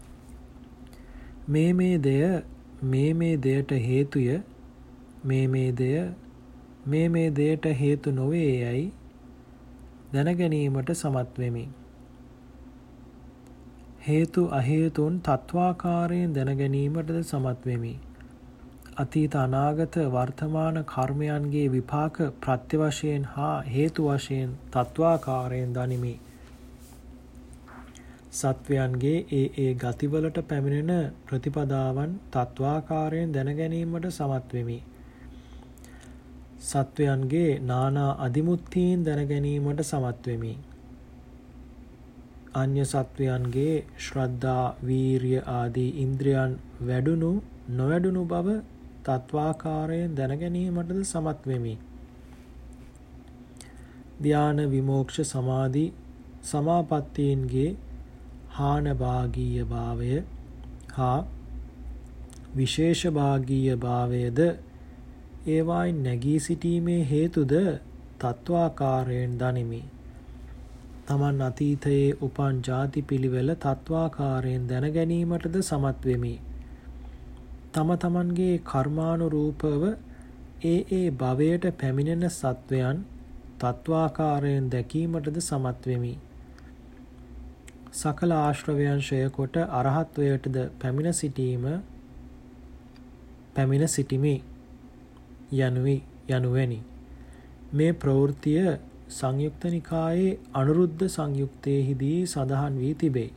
Speaker 1: මේ දෙයට හේතුය මේ දෙයට හේතු නොවේ යයි දැනගැනීමට සමත් වෙමි. හේතු අහේතුන් තත්වාකාරයෙන් දැනගැනීමටද සමත් වෙමි. අතීත අනාගත වර්තමාන කර්මයන්ගේ විපාක ප්‍රත්‍ය වශයෙන් හා හේතු වශයෙන් තත්වාකාරයෙන් දනිමි. සත්වයන්ගේ ඒ ගතිවලට පැමිණෙන ප්‍රතිපදාවන් තත්වාකාරයෙන් දැනගැනීමට සමත් වෙමි. සත්වයන්ගේ නානා අදිමුත්තීන් දැනගැනීමට සමත් වෙමි. අන්‍ය සත්වයන්ගේ ශ්‍රද්ධා, වීරිය ආදී ඉන්ද්‍රියන් වැඩුණු නොවැඩුණු බව තත්වාකාරයෙන් දැනගැනීමටද සමත් වෙමි. ධ්‍යාන, විමෝක්ෂ, සමාධි සමාපත්තීන්ගේ හානභාගීය භාවය හා විශේෂ භාගීය භාවයද ඒවායින් නැගී සිටීමේ හේතුද තත්වාකාරයෙන් දනිමි. තමන් අතීතයේ උපන් ජාති පිළිවෙල තත්වාකාරයෙන් දැනගැනීමටද සමත් වෙමි. තම තමන්ගේ කර්මානුරූපව ඒ භවයට පැමිණෙන සත්වයන් තත්වාකාරයෙන් දැකීමටද සමත් වෙමි. සකල ආශ්‍රවයන් ක්ෂය කොට අරහත්වයටද පැමිණ සිටිමි යනුවෙනි. මේ ප්‍රවෘත්තිය සංයුක්ත නිකායේ අනුරුද්ධ සංයුත්තේහිදී සඳහන් වී තිබේ.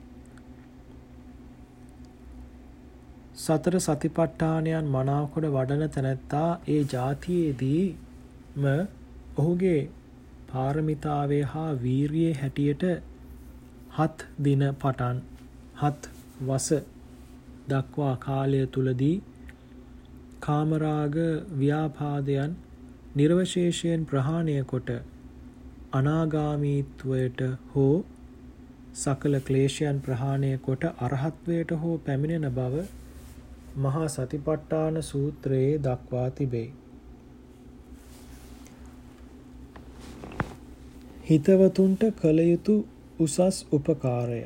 Speaker 1: සතර සතිපට්ඨානයන් මනාකොට වඩන තැනැත්තා ඒ ජාතියේදීම ඔහුගේ පාරමිතාවේ හා වීරියේ හැටියට 7 දින පටන් 7 වස දක්වා කාලය තුලදී කාමරාග ව්‍යාපාදයන් නිර්වශේෂයෙන් ප්‍රහාණය කොට අනාගාමීත්වයට හෝ සකල ක්ලේශයන් ප්‍රහාණය කොට අරහත්වයට හෝ පැමිණෙන බව මහා සතිපට්ඨාන සූත්‍රයේ දක්වා තිබේ. හිතවතුන්ට කළ යුතු උසස් උපකාරය.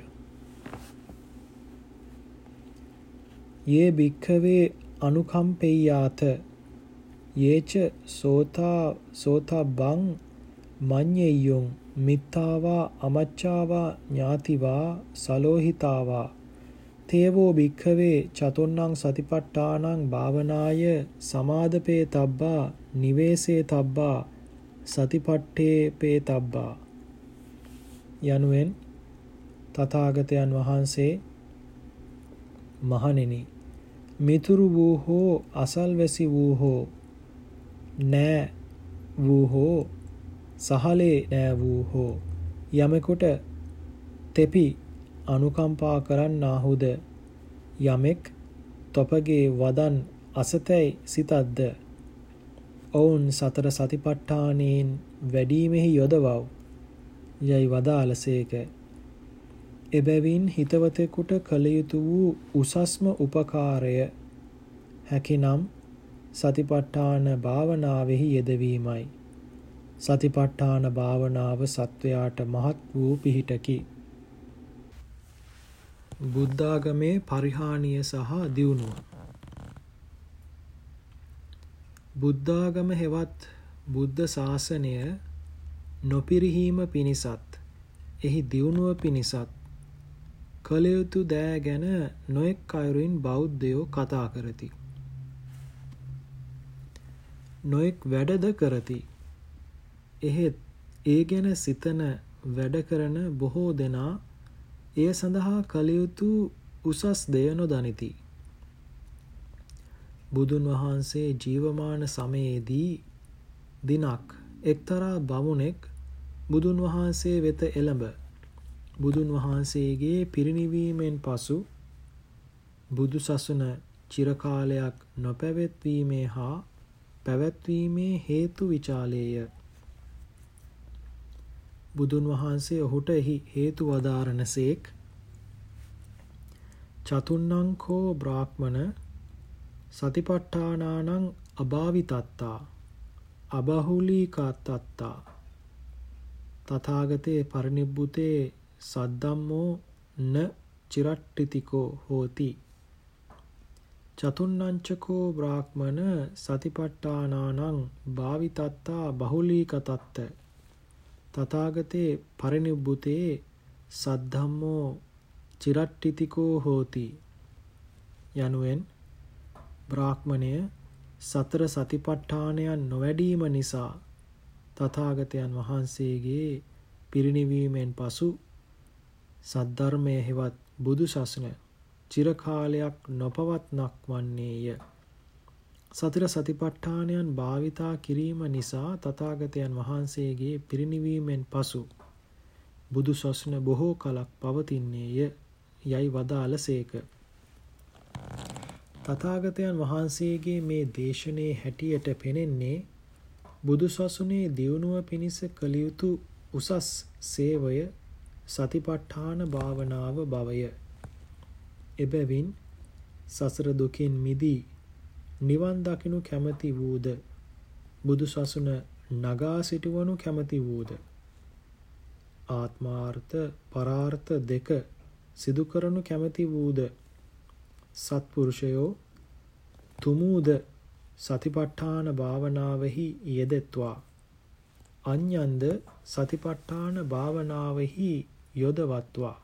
Speaker 1: යේ භික්ඛවේ අනුකම්පෙය්‍යාත යේච සෝතබ්බං මඤ්ඤෙය්‍යොං මිත්තාවා අමච්චාවා ඥාතිවා සලෝහිතාවා තේවෝ භික්ඛවේ චතුන්නං සතිපට්ඨානං භාවනාය සමාදපේ තබ්බා නිවේසේ තබ්බා සතිපට්ඨේ තබ්බා යනුවෙන් තථාගතයන් වහන්සේ මහණෙනි මිතුරු වූ හෝ අසල්වැසි වූ හෝ නෑ වූ හෝ සහලේ නෑ වූ හෝ යමෙකුට තෙපි අනුකම්පා කරන්නාහුද යමෙක් තොපගේ වදන් අසතැයි සිතද්ද ඔවුන් සතර සතිපට්ඨානයෙන් වැඩීමෙහි යොදවව් යයි වදාළසේක. එබැවින් හිතවතෙකුට කළ යුතු වූ උසස්ම උපකාරය හැකිනම් සතිපට්ඨාන භාවනාවෙහි යෙදවීමයි. සතිපට්ඨාන භාවනාව සත්වයාට මහත් වූ පිහිටකි. බුද්ධාගමේ පරිහානිය සහ දියුණුව. බුද්ධාගම හෙවත් බුද්ධ ශාසනය නොපිරිහීම පිණිසත් එහි දියුණුව පිණිසත් කළ යුතු දෑ ගැන නොයෙක් අයුරින් බෞද්ධයෝ කතා කරති. නොයෙක් වැඩද කරති. එහෙත් ඒ ගැන සිතන වැඩ කරන බොහෝ දෙනා එය සඳහා කළ යුතු උසස් දෙය නොදනිති. බුදුන් වහන්සේ ජීවමාන සමයේදී දිනක් එක්තරා බමුණෙක් බුදුන් වහන්සේ වෙත එළඹ බුදුන් වහන්සේගේ පිරිනිවීමෙන් පසු බුදු සසුන චිරකාලයක් නොපැවැත්වීමේ හා පැවැත්වීමේ හේතු විචාලේය. බුදුන් වහන්සේ ඔහුට එහි හේතු වදාරනසේක්. චතුන්නං කෝ බ්‍රාහ්මණ සතිපට්ඨානානං අභාවිතත්තා අබහුලීකතත්තා තථාගතේ පරිනිබ්බුතේ සද්ධම්මෝ න චිරට්ඨිතිකෝ හෝති. චතුන්නංචකෝ බ්‍රාහ්මණ සතිපට්ඨානානං භාවිතත්තා බහුලීකතත්ත තථාගතේ පරිනිබ්බුතේ සද්ධම්මෝ චිරට්ඨිතිකෝ හෝති යනුවෙන් බ්‍රාහ්මණය සතර සතිපට්ඨානයන් නොවැඩීම නිසා තථාගතයන් වහන්සේගේ පිරිනිවීමෙන් පසු සද්ධර්මය හෙවත් බුදු සසුන චිරකාලයක් නොපවත්නක් වන්නේය. සතර සතිපට්ඨානයන් භාවිතා කිරීම නිසා තථාගතයන් වහන්සේගේ පිරිනිවීමෙන් පසු බුදු සසුන බොහෝ කලක් පවතින්නේය යයි වදාළසේක. තථාගතයන් වහන්සේගේ මේ දේශනේ හැටියට පෙනෙන්නේ බුදු සසුනේ දියුණුව පිණිස කළ යුතු උසස් සේවය සතිපට්ඨාන භාවනාව බවය. එබැවින් සසර දුකින් මිදී නිවන් දකිනු කැමැති වූද බුදු සසුන නගා සිටවනු කැමැති වූද ආත්මාර්ථ පරාර්ථ දෙක සිදු කරනු කැමැති වූද සත්පුරුෂයෝ තුමූද සතිපට්ඨාන භාවනාවෙහි යෙදෙත්වා අඤ්ඤන්ද සතිපට්ඨාන භාවනාවෙහි යොදවත්වා